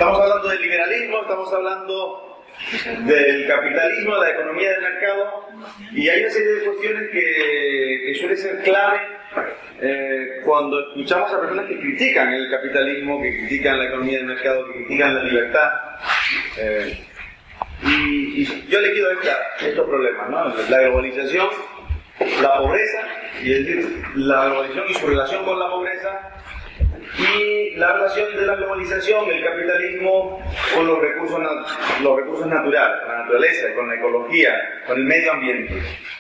Estamos hablando del liberalismo, estamos hablando del capitalismo, de la economía del mercado, y hay una serie de cuestiones que suele ser clave cuando escuchamos a personas que critican el capitalismo, que critican la economía del mercado, que critican la libertad. Y yo le quiero estos problemas, ¿no? La globalización, la pobreza, y es decir, la globalización y su relación con la pobreza, y la relación de la globalización, el capitalismo, con los recursos naturales, con la naturaleza, con la ecología, con el medio ambiente.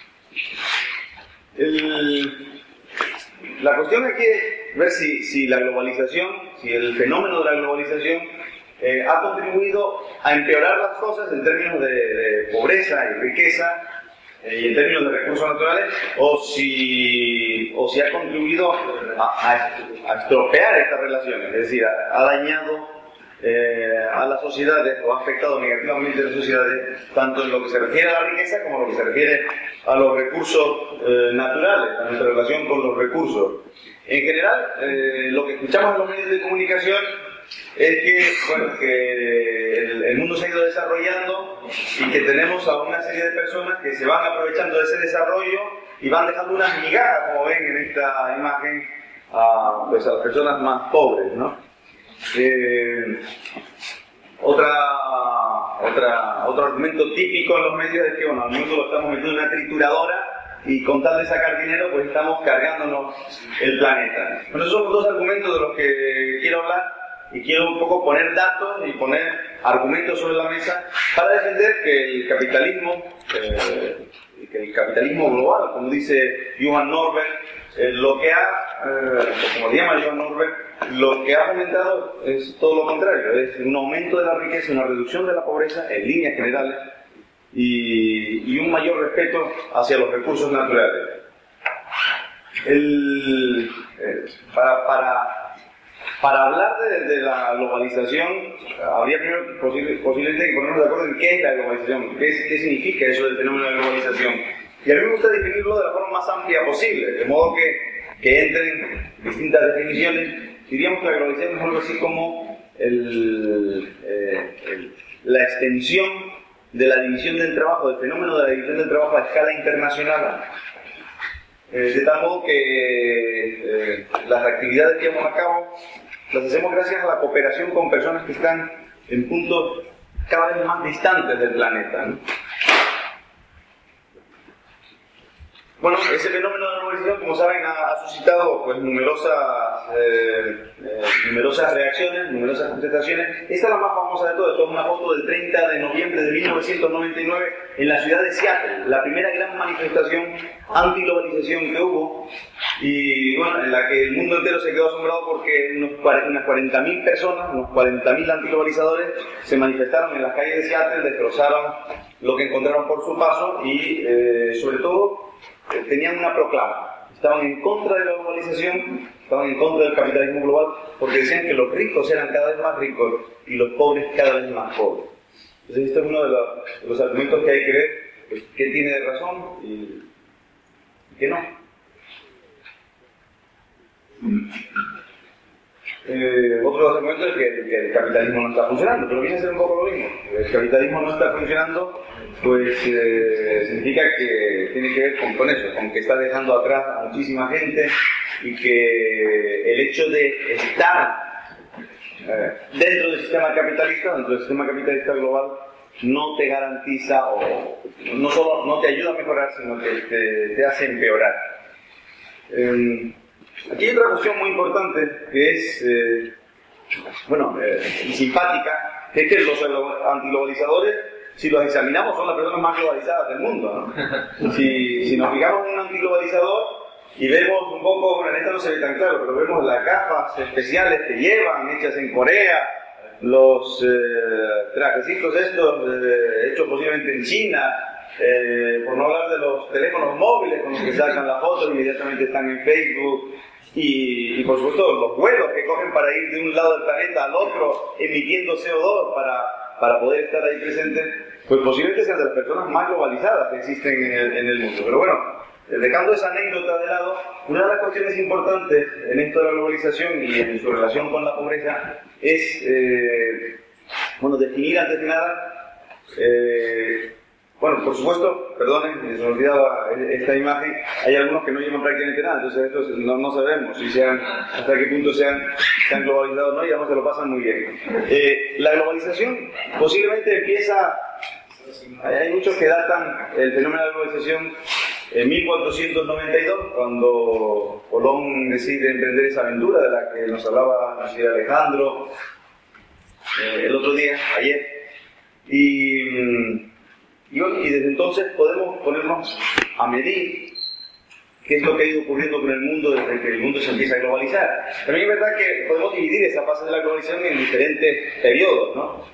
La cuestión aquí es ver si la globalización, si el fenómeno de la globalización ha contribuido a empeorar las cosas en términos de pobreza y riqueza, y en términos de recursos naturales, o si ha contribuido a estropear estas relaciones, es decir, ha dañado a las sociedades o ha afectado negativamente a las sociedades, tanto en lo que se refiere a la riqueza como en lo que se refiere a los recursos naturales, a nuestra relación con los recursos. En general, lo que escuchamos en los medios de comunicación es que el mundo se ha ido desarrollando y que tenemos a una serie de personas que se van aprovechando de ese desarrollo y van dejando unas migajas, como ven en esta imagen, a las personas más pobres, ¿no? Otro argumento típico en los medios es que, bueno, al mundo lo estamos metiendo en una trituradora y con tal de sacar dinero, pues estamos cargándonos el planeta. Bueno, esos son dos argumentos de los que quiero hablar. Y quiero un poco poner datos y poner argumentos sobre la mesa para defender que el capitalismo global, como dice Johan Norberg, como le llama Johan Norberg, lo que ha fomentado es todo lo contrario, es un aumento de la riqueza, una reducción de la pobreza en líneas generales y un mayor respeto hacia los recursos naturales. Para hablar de la globalización, habría primero posiblemente que ponernos de acuerdo en qué es la globalización, qué significa eso del fenómeno de la globalización. Y a mí me gusta definirlo de la forma más amplia posible, de modo que entren distintas definiciones. Diríamos que la globalización es algo así como la extensión de la división del trabajo, del fenómeno de la división del trabajo a escala internacional, de tal modo que las actividades que llevamos a cabo las hacemos gracias a la cooperación con personas que están en puntos cada vez más distantes del planeta, ¿no? Bueno, ese fenómeno de la globalización, como saben, ha suscitado pues, numerosas reacciones, numerosas contestaciones. Esta es la más famosa de todas. Esto es una foto del 30 de noviembre de 1999 en la ciudad de Seattle, la primera gran manifestación anti-globalización que hubo, y bueno, en la que el mundo entero se quedó asombrado porque unas 40.000 personas, unos 40.000 antiglobalizadores se manifestaron en las calles de Seattle, destrozaron lo que encontraron por su paso y sobre todo tenían una proclama. Estaban en contra de la globalización, estaban en contra del capitalismo global, porque decían que los ricos eran cada vez más ricos y los pobres cada vez más pobres. Entonces este es uno de los argumentos que hay que ver, pues, qué tiene de razón y qué no. Otro de los argumentos es que el capitalismo no está funcionando, pero viene a ser un poco lo mismo. El capitalismo no está funcionando, pues significa que tiene que ver con eso, con que está dejando atrás a muchísima gente y que el hecho de estar dentro del sistema capitalista global, no te garantiza o no solo no te ayuda a mejorar, sino que te hace empeorar. Aquí hay otra cuestión muy importante que es, simpática, que es que los antiglobalizadores, si los examinamos, son las personas más globalizadas del mundo, ¿no? Si nos fijamos en un antiglobalizador y vemos un poco, bueno, en esta no se ve tan claro, pero vemos las gafas especiales que llevan, hechas en Corea, los trajecitos estos, hechos posiblemente en China, por no hablar de los teléfonos móviles con los que sacan la foto e inmediatamente están en Facebook, y por supuesto los vuelos que cogen para ir de un lado del planeta al otro emitiendo CO2 para poder estar ahí presentes, pues posiblemente sean de las personas más globalizadas que existen en el mundo. Pero bueno, dejando esa anécdota de lado, una de las cuestiones importantes en esto de la globalización y en su relación con la pobreza es definir antes de nada, bueno, por supuesto, perdonen, se me olvidaba esta imagen, hay algunos que no llevan prácticamente nada, entonces estos no sabemos si hasta qué punto se han globalizado o no, y además se lo pasan muy bien. La globalización posiblemente empieza, hay muchos que datan el fenómeno de la globalización en 1492, cuando Colón decide emprender esa aventura de la que nos hablaba el señor Alejandro el otro día, ayer, y desde entonces podemos ponernos a medir qué es lo que ha ido ocurriendo con el mundo desde que el mundo se empieza a globalizar. También es verdad que podemos dividir esa fase de la globalización en diferentes periodos, ¿no?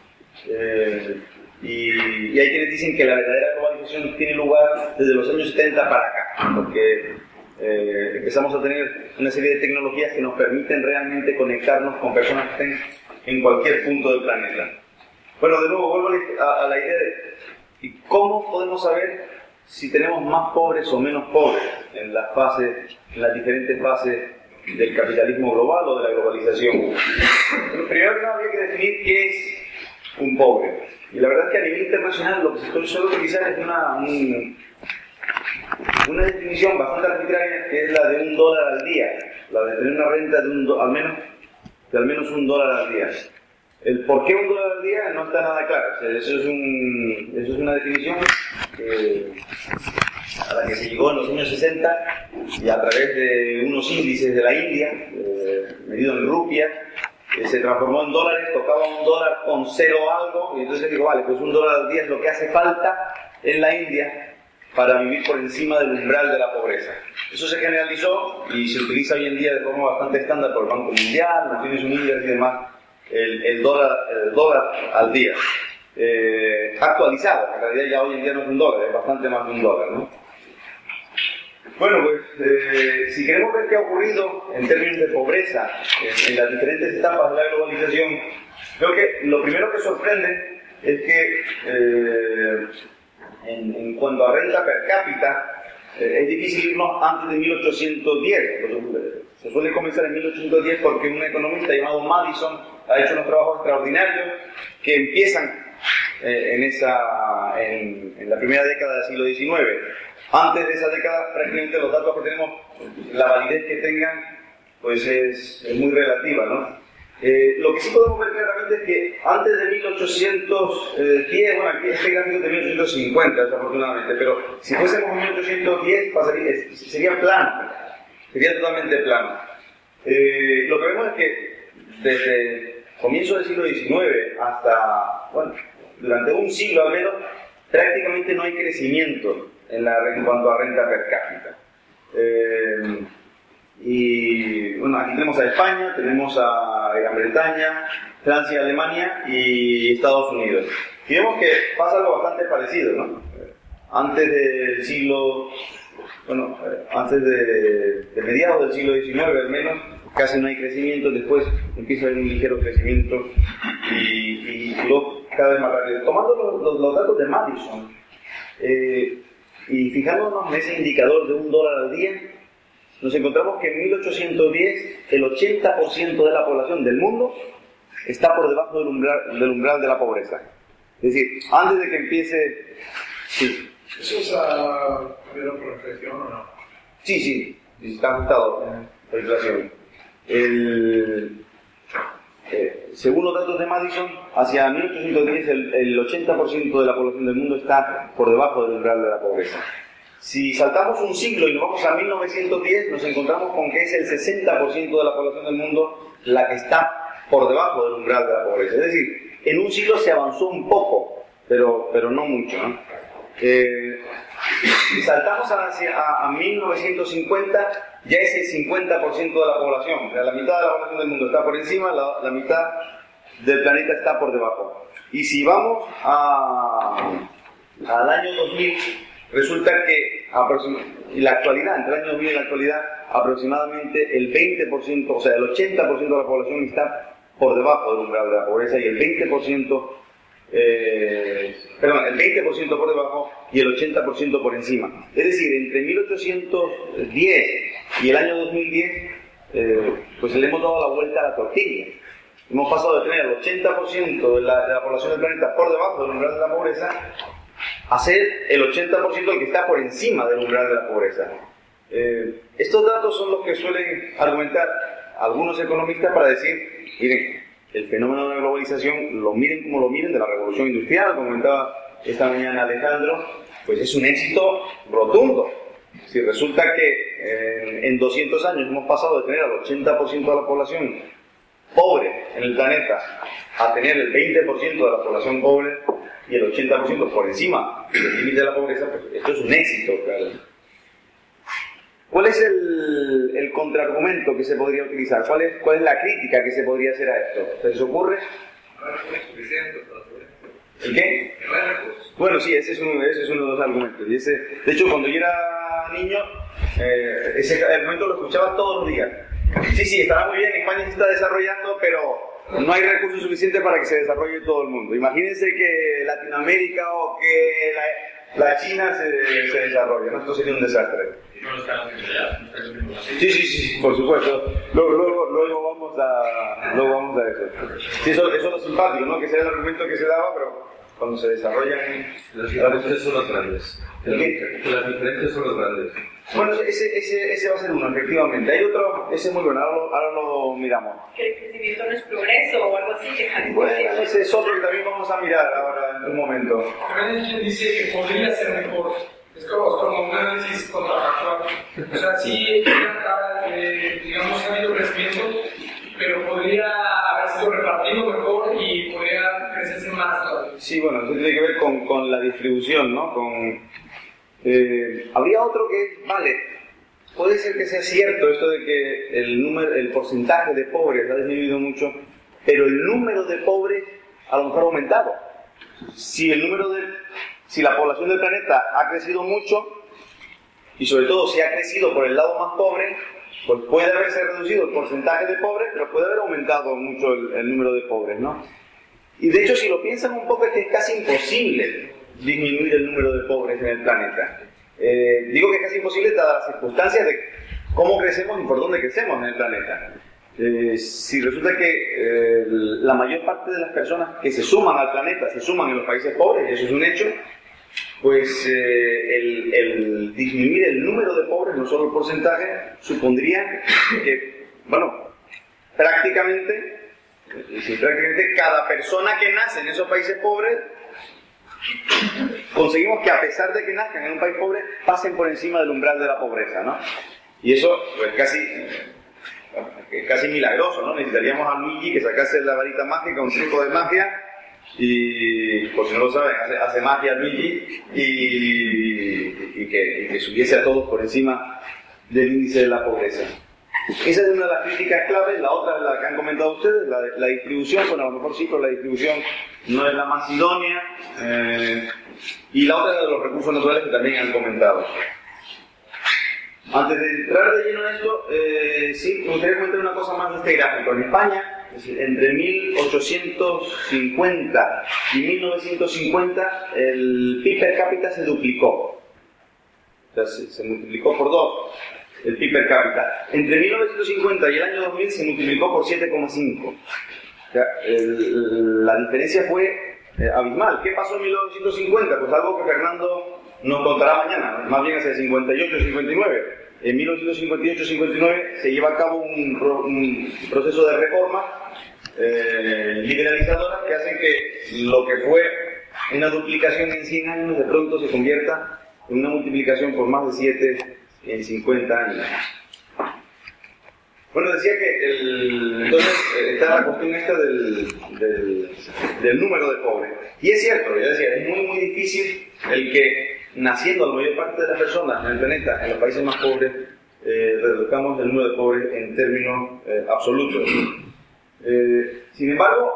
Y hay quienes dicen que la verdadera globalización tiene lugar desde los años 70 para acá, porque empezamos a tener una serie de tecnologías que nos permiten realmente conectarnos con personas que estén en cualquier punto del planeta. Bueno, de nuevo vuelvo a la idea de cómo podemos saber si tenemos más pobres o menos pobres en las diferentes fases del capitalismo global o de la globalización. Pero primero que nada habría que definir qué es un pobre. Y la verdad es que a nivel internacional lo que se suele utilizar es una definición bastante arbitraria, que es la de $1 al día, la de tener una renta de al menos $1 al día. El por qué $1 al día no está nada claro. O sea, eso es una definición a la que se llegó en los años 60 y a través de unos índices de la India, medido en rupias, se transformó en dólares, tocaba $1 con cero algo, y entonces digo, vale, pues $1 al día es lo que hace falta en la India para vivir por encima del umbral de la pobreza. Eso se generalizó y se utiliza hoy en día de forma bastante estándar por el Banco Mundial, Naciones Unidas y demás, el dólar al día. Actualizado, en realidad ya hoy en día no es $1, es bastante más de $1, ¿no? Bueno, pues si queremos ver qué ha ocurrido en términos de pobreza en las diferentes etapas de la globalización, creo que lo primero que sorprende es que en cuanto a renta per cápita, es difícil irnos antes de 1810. Se suele comenzar en 1810 porque un economista llamado Madison ha hecho unos trabajos extraordinarios que empiezan en la primera década del siglo XIX. Antes de esa década, prácticamente los datos que tenemos, la validez que tengan, pues es muy relativa, ¿no? Lo que sí podemos ver claramente es que antes de 1810, bueno, aquí este gráfico es de 1850, desafortunadamente, pero si fuésemos en 1810 sería plano, sería totalmente plano. Lo que vemos es que desde comienzo del siglo XIX hasta, bueno, durante un siglo al menos, prácticamente no hay crecimiento en cuanto a renta per cápita. Y bueno, aquí tenemos a España, tenemos a Gran Bretaña, Francia, Alemania y Estados Unidos. Y vemos que pasa algo bastante parecido, ¿no? Antes del siglo, bueno, antes de mediados del siglo XIX al menos, casi no hay crecimiento, después empieza a haber un ligero crecimiento y luego cada vez más rápido. Tomando los datos de Madison, y fijándonos en ese indicador de $1 al día, nos encontramos que en 1810 el 80% de la población del mundo está por debajo del umbral de la pobreza. Es decir, antes de que empiece... Sí. ¿Eso es a por inflación o no? Sí, está ajustado por inflación. Según los datos de Madison, hacia 1810 el 80% de la población del mundo está por debajo del umbral de la pobreza. Si saltamos un siglo y nos vamos a 1910, nos encontramos con que es el 60% de la población del mundo la que está por debajo del umbral de la pobreza. Es decir, en un siglo se avanzó un poco, pero no mucho, ¿no? Si saltamos a 1950, ya es el 50% de la población. O sea, la mitad de la población del mundo está por encima, la mitad del planeta está por debajo. Y si vamos al año 2000, resulta que en la actualidad, entre el año 2000 y la actualidad, aproximadamente el 20%, o sea, el 80% de la población está por debajo del umbral de la pobreza y el 20% por debajo y el 80% por encima. Es decir, entre 1810 y el año 2010, pues le hemos dado la vuelta a la tortilla. hemos pasado de tener el 80% de la población del planeta por debajo del umbral de la pobreza a ser el 80% el que está por encima del umbral de la pobreza. Estos datos son los que suelen argumentar algunos economistas para decir, miren, el fenómeno de la globalización, lo miren como lo miren, de la revolución industrial, como comentaba esta mañana Alejandro, pues es un éxito rotundo. Si resulta que en 200 años hemos pasado de tener al 80% de la población pobre en el planeta a tener el 20% de la población pobre y el 80% por encima del límite de la pobreza, pues esto es un éxito, claro. ¿Cuál es el contraargumento que se podría utilizar? ¿Cuál es la crítica que se podría hacer a esto? ¿Se les ocurre? ¿El qué? Bueno, sí, ese es uno de los argumentos. De hecho, cuando yo era niño, ese argumento lo escuchaba todos los días. Sí, estará muy bien, España se está desarrollando, pero no hay recursos suficientes para que se desarrolle todo el mundo. Imagínense que Latinoamérica o que la China se desarrolle, ¿no? Esto sería un desastre. No lo están haciendo ya. Sí, por supuesto. Luego vamos a eso. Sí, eso es lo simpático, ¿no? Que ese era el argumento que se daba, pero cuando se desarrollan... Las diferencias son los grandes. Las diferencias son los grandes. Bueno, ese va a ser uno, efectivamente. Hay otro, ese es muy bueno, ahora lo miramos. Que el crecimiento no es progreso o algo así. Bueno, ese es otro que también vamos a mirar ahora en un momento. También dice que podría ser mejor. Es como un análisis contrafactual. O sea, sí, digamos, ha habido crecimiento, pero podría haber sido repartido mejor y podría crecerse más todavía. Sí, bueno, eso tiene que ver con la distribución, ¿no? Habría otro que, vale, puede ser que sea cierto esto de que el porcentaje de pobres ha disminuido mucho, pero el número de pobres a lo mejor ha aumentado. Si la población del planeta ha crecido mucho, y sobre todo si ha crecido por el lado más pobre, pues puede haberse reducido el porcentaje de pobres, pero puede haber aumentado mucho el número de pobres, ¿no? Y de hecho, si lo piensan un poco, es que es casi imposible disminuir el número de pobres en el planeta. Digo que es casi imposible dadas las circunstancias de cómo crecemos y por dónde crecemos en el planeta. Si resulta que la mayor parte de las personas que se suman al planeta se suman en los países pobres, y eso es un hecho, pues el disminuir el número de pobres, no solo el porcentaje, supondría que, bueno, prácticamente cada persona que nace en esos países pobres, conseguimos que a pesar de que nazcan en un país pobre, pasen por encima del umbral de la pobreza, ¿no? Y eso, pues casi milagroso, ¿no? Necesitaríamos a Luigi que sacase la varita mágica, un truco de magia, y por si no lo saben, hace magia Luigi, y que subiese a todos por encima del índice de la pobreza. Esa es una de las críticas claves. La otra es la que han comentado ustedes, la distribución. Bueno, a lo mejor sí, pero la distribución no es la más idónea. Y la otra es de los recursos naturales que también han comentado. Antes de entrar de lleno en esto, sí, me gustaría comentar una cosa más de este gráfico. En España, es decir, entre 1850 y 1950, el PIB per cápita se duplicó. O sea, se multiplicó por 2. El PIB per cápita. Entre 1950 y el año 2000 se multiplicó por 7,5. O sea, la diferencia fue abismal. ¿Qué pasó en 1950? Pues algo que Fernando nos contará mañana, más bien hacia 58-59. En 1958-59 se lleva a cabo un proceso de reforma liberalizadora que hace que lo que fue una duplicación en 100 años de pronto se convierta en una multiplicación por más de 7 en 50 años. Bueno, decía que entonces está la cuestión esta del número de pobres. Y es cierto, ya decía, es muy muy difícil el que naciendo la mayor parte de las personas en el planeta, en los países más pobres, reduzcamos el número de pobres en términos absolutos. Sin embargo,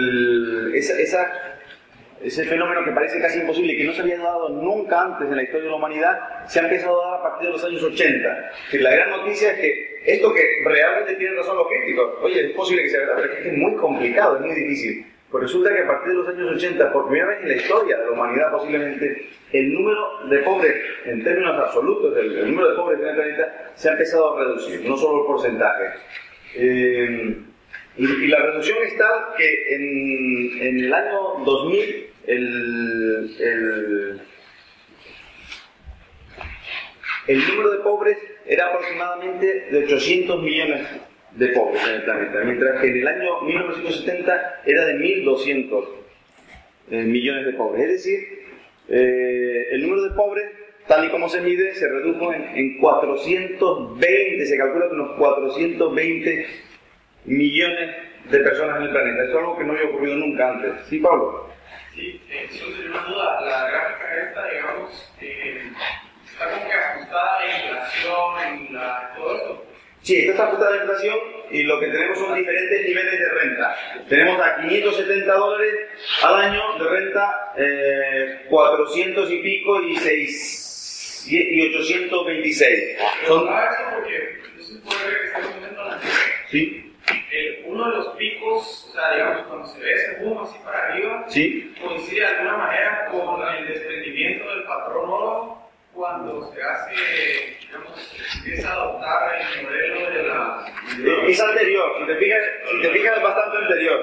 ese fenómeno que parece casi imposible y que no se había dado nunca antes en la historia de la humanidad, se ha empezado a dar a partir de los años 80. La gran noticia es que esto que realmente tienen razón los críticos, oye, es posible que sea verdad, pero es que es muy complicado, es muy difícil. Pues resulta que a partir de los años 80, por primera vez en la historia de la humanidad posiblemente, el número de pobres, en términos absolutos, el número de pobres en el planeta, se ha empezado a reducir, no solo el porcentaje. Y la reducción es tal que en el año 2000 el número de pobres era aproximadamente de 800 millones de pobres en el planeta, mientras que en el año 1970 era de 1.200 millones de pobres. Es decir, el número de pobres, tal y como se mide, se redujo en 420, se calcula que unos 420 millones de personas en el planeta. Esto es algo que no había ocurrido nunca antes. ¿Sí, Pablo? Sí, solo sería una duda. La gráfica esta, digamos, está como que ajustada a la inflación, todo eso. Sí, esto está ajustada a la inflación y lo que tenemos son diferentes niveles de renta. Tenemos a $570 al año de renta, 400 y pico y 826. Pero ¿sabes esto? Porque no se puede ver que estamos viendo la anterior. Sí. Uno de los picos, o sea, digamos, cuando se ve ese boom así para arriba, Sí. coincide de alguna manera con el desprendimiento del patrón oro cuando se hace, digamos, empieza a adoptar el modelo de la... Es anterior, si te fijas es bastante anterior.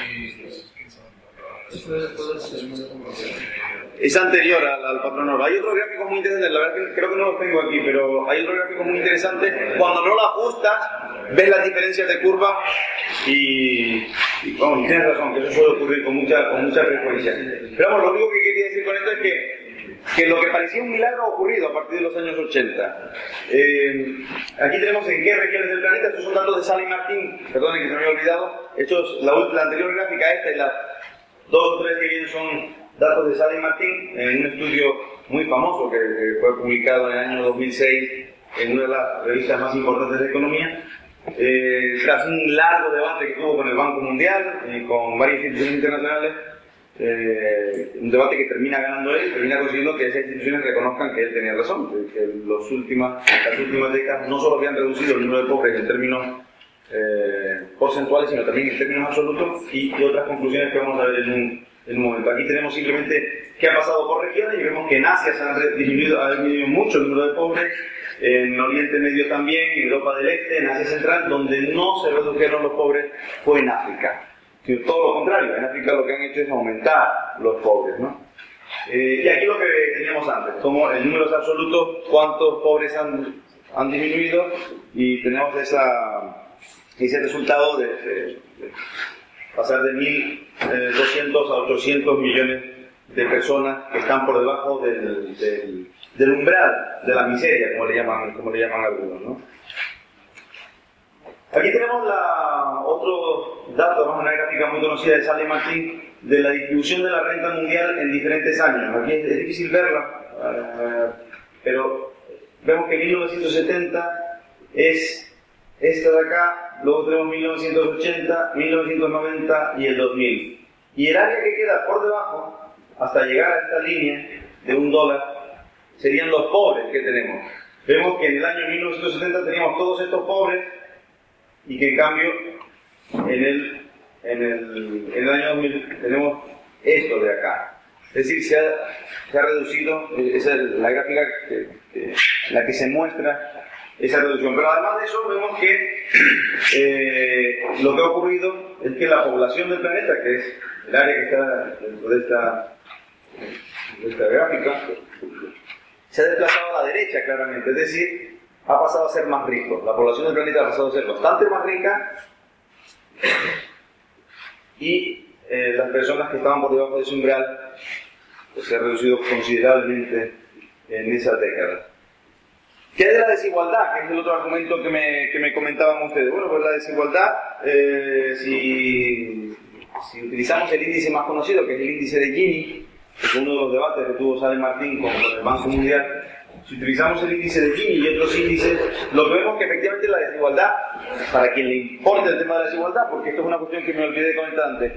Es anterior al patrón oro. Hay otros gráficos muy interesantes, la verdad que creo que no los tengo aquí, pero hay otros gráficos muy interesantes. Cuando no lo ajustas, ves las diferencias de curva y vamos, tienes razón, que eso suele ocurrir con mucha frecuencia. Pero vamos, lo único que quería decir con esto es que lo que parecía un milagro ha ocurrido a partir de los años 80. Aquí tenemos en qué regiones del planeta, estos son datos de Sally Martin, perdonen que se me había olvidado. La anterior gráfica esta y las dos o tres que vienen son datos de Sally Martin en un estudio muy famoso que fue publicado en el año 2006 en una de las revistas más importantes de economía. Tras un largo debate que tuvo con el Banco Mundial y con varias instituciones internacionales, un debate que termina ganando él, termina consiguiendo que esas instituciones reconozcan que él tenía razón, que las últimas décadas no solo habían reducido el número de pobres en términos porcentuales, sino también en términos absolutos, y otras conclusiones que vamos a ver en un momento. Aquí tenemos simplemente qué ha pasado por regiones y vemos que en Asia se ha disminuido mucho el número de pobres, en Oriente Medio también, en Europa del Este, en Asia Central. Donde no se redujeron los pobres fue en África. Todo lo contrario, en África lo que han hecho es aumentar los pobres, ¿no? Y aquí lo que teníamos antes, como en números absolutos, cuántos pobres han disminuido, y tenemos ese resultado de pasar de 1.200 a 800 millones de personas que están por debajo del umbral de la miseria, como le llaman algunos, ¿no? Aquí tenemos otro dato, además una gráfica muy conocida de Sally Martin, de la distribución de la renta mundial en diferentes años. Aquí es difícil verla, pero vemos que 1970 es esta de acá, luego tenemos 1980, 1990 y el 2000. Y el área que queda por debajo, hasta llegar a esta línea de $1, serían los pobres que tenemos. Vemos que en el año 1970 teníamos todos estos pobres, y que en cambio en el año 2000 tenemos esto de acá. Es decir, se ha reducido, esa es la gráfica la que se muestra esa reducción. Pero además de eso vemos que lo que ha ocurrido es que la población del planeta, que es el área que está dentro de esta gráfica, se ha desplazado a la derecha claramente, es decir, ha pasado a ser más rico. La población del planeta ha pasado a ser bastante más rica, y las personas que estaban por debajo de ese umbral pues, se ha reducido considerablemente en esas décadas. ¿Qué hay de la desigualdad? Que es el otro argumento que me comentaban ustedes. Bueno, pues la desigualdad, si utilizamos el índice más conocido, que es el índice de Gini, que fue uno de los debates que tuvo Sally Martin con el Banco Mundial, si utilizamos el índice de Gini y otros índices, lo que vemos es que efectivamente la desigualdad, para quien le importe el tema de la desigualdad, porque esto es una cuestión que me olvidé de comentar antes,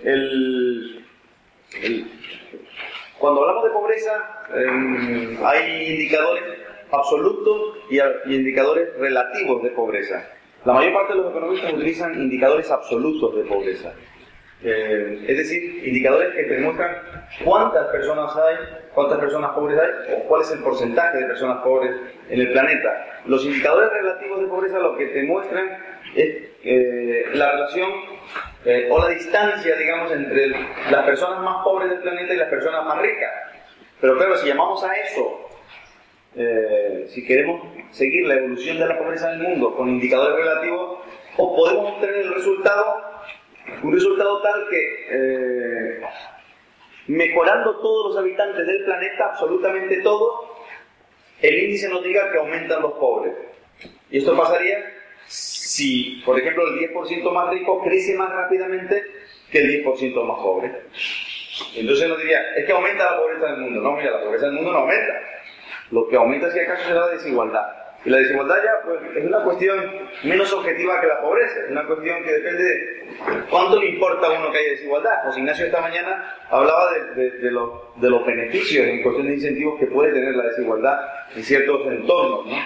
cuando hablamos de pobreza, hay indicadores absolutos y indicadores relativos de pobreza. La mayor parte de los economistas utilizan indicadores absolutos de pobreza. Es decir, indicadores que te muestran cuántas personas pobres hay, o cuál es el porcentaje de personas pobres en el planeta. Los indicadores relativos de pobreza lo que te muestran es la relación o la distancia, digamos, entre las personas más pobres del planeta y las personas más ricas. Pero claro, si llamamos a eso, si queremos seguir la evolución de la pobreza en el mundo con indicadores relativos, o podemos obtener el resultado, un resultado tal que mejorando todos los habitantes del planeta, absolutamente todos, el índice nos diga que aumentan los pobres. Y esto pasaría si, por ejemplo, el 10% más rico crece más rápidamente que el 10% más pobre. Entonces nos diría, es que aumenta la pobreza del mundo. No, mira, la pobreza del mundo no aumenta. Lo que aumenta, si acaso, es la desigualdad. Y la desigualdad ya pues, es una cuestión menos objetiva que la pobreza. Es una cuestión que depende de cuánto le importa a uno que haya desigualdad. José Ignacio esta mañana hablaba de los beneficios en cuestión de incentivos que puede tener la desigualdad en ciertos entornos, ¿no?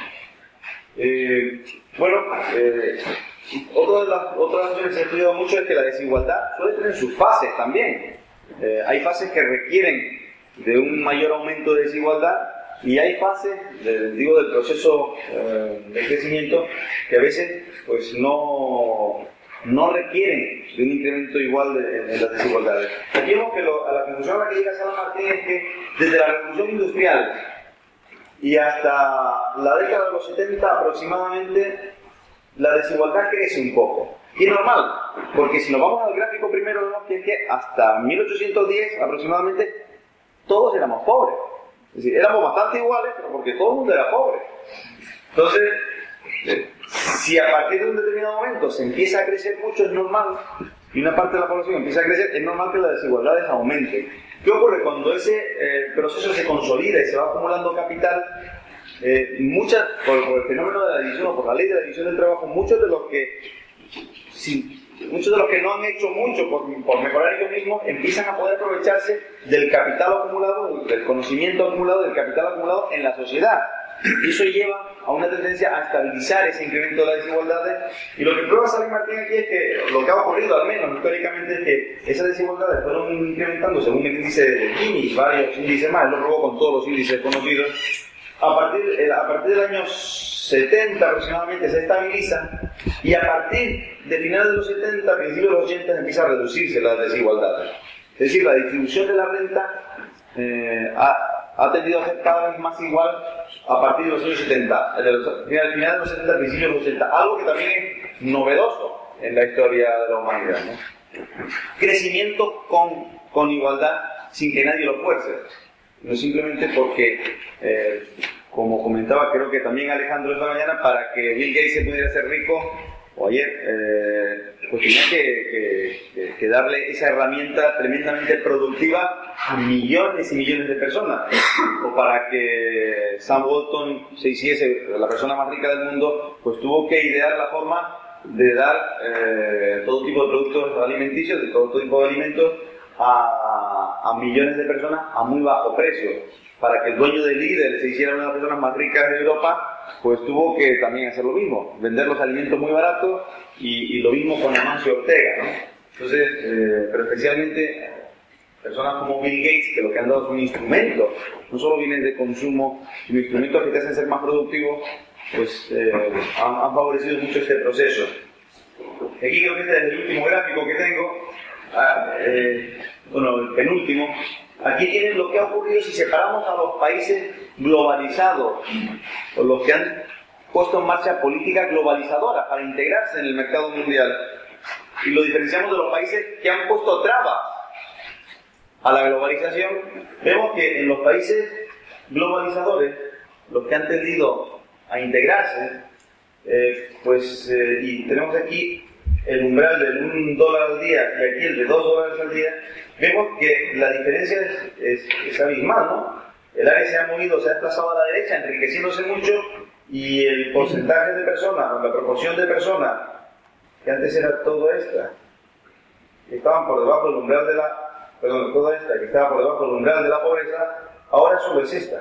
Otra de las cosas que se ha estudiado mucho es que la desigualdad suele tener sus fases también. Hay fases que requieren de un mayor aumento de desigualdad y hay fases, del proceso de crecimiento que a veces pues no requieren de un incremento igual en las desigualdades. Aquí vemos que a la conclusión a la que llega Sala Martín es que desde la revolución industrial y hasta la década de los 70 aproximadamente, la desigualdad crece un poco. Y es normal, porque si nos vamos al gráfico primero, vemos que es que hasta 1810 aproximadamente todos éramos pobres. Es decir, éramos bastante iguales, pero porque todo el mundo era pobre. Entonces, si a partir de un determinado momento se empieza a crecer mucho, es normal, y una parte de la población empieza a crecer, es normal que las desigualdades aumenten. ¿Qué ocurre? Cuando ese proceso se consolida y se va acumulando capital, por el fenómeno de la división o por la ley de la división del trabajo, muchos de los que no han hecho mucho por mejorar ellos mismos empiezan a poder aprovecharse del capital acumulado, del conocimiento acumulado, del capital acumulado en la sociedad. Y eso lleva a una tendencia a estabilizar ese incremento de las desigualdades. Y lo que prueba Sala Martín aquí es que lo que ha ocurrido, al menos históricamente, es que esas desigualdades fueron incrementando según el índice de Gini, varios índices más, él lo probó con todos los índices conocidos. A partir del año 70 aproximadamente se estabiliza y a partir de finales de los 70, principios de los 80 empieza a reducirse las desigualdades. Es decir, la distribución de la renta ha tendido a ser cada vez más igual a partir de los años 70, finales de los 70, principios de los 80, algo que también es novedoso en la historia de la humanidad, ¿no? Crecimiento con igualdad sin que nadie lo fuerce. No simplemente porque, como comentaba, creo que también Alejandro esta mañana, para que Bill Gates se pudiera hacer rico, o ayer, pues tenía que darle esa herramienta tremendamente productiva a millones y millones de personas. O para que Sam Walton se hiciese la persona más rica del mundo, pues tuvo que idear la forma de dar todo tipo de productos alimenticios, de todo tipo de alimentos, a millones de personas a muy bajo precio. Para que el dueño de Lidl se hiciera una de las personas más ricas de Europa, pues tuvo que también hacer lo mismo, vender los alimentos muy baratos y lo mismo con Amancio Ortega, ¿no? Entonces, pero especialmente personas como Bill Gates, que lo que han dado son instrumentos, no solo vienen de consumo, sino instrumentos que te hacen ser más productivo, pues han favorecido mucho este proceso. Aquí creo que este es el último gráfico que tengo. Bueno, el penúltimo. Aquí tienen lo que ha ocurrido si separamos a los países globalizados, o los que han puesto en marcha políticas globalizadoras para integrarse en el mercado mundial, y lo diferenciamos de los países que han puesto trabas a la globalización. Vemos que en los países globalizadores, los que han tendido a integrarse, y tenemos aquí el umbral del $1 al día y aquí el de $2 al día, vemos que la diferencia es abismal, ¿no? El área se ha movido, se ha desplazado a la derecha, enriqueciéndose mucho, y el porcentaje de personas, o la proporción de personas, que antes era toda esta, que estaban por debajo del umbral de la... Perdón, toda esta, que estaba por debajo del umbral de la pobreza, ahora solo es esta.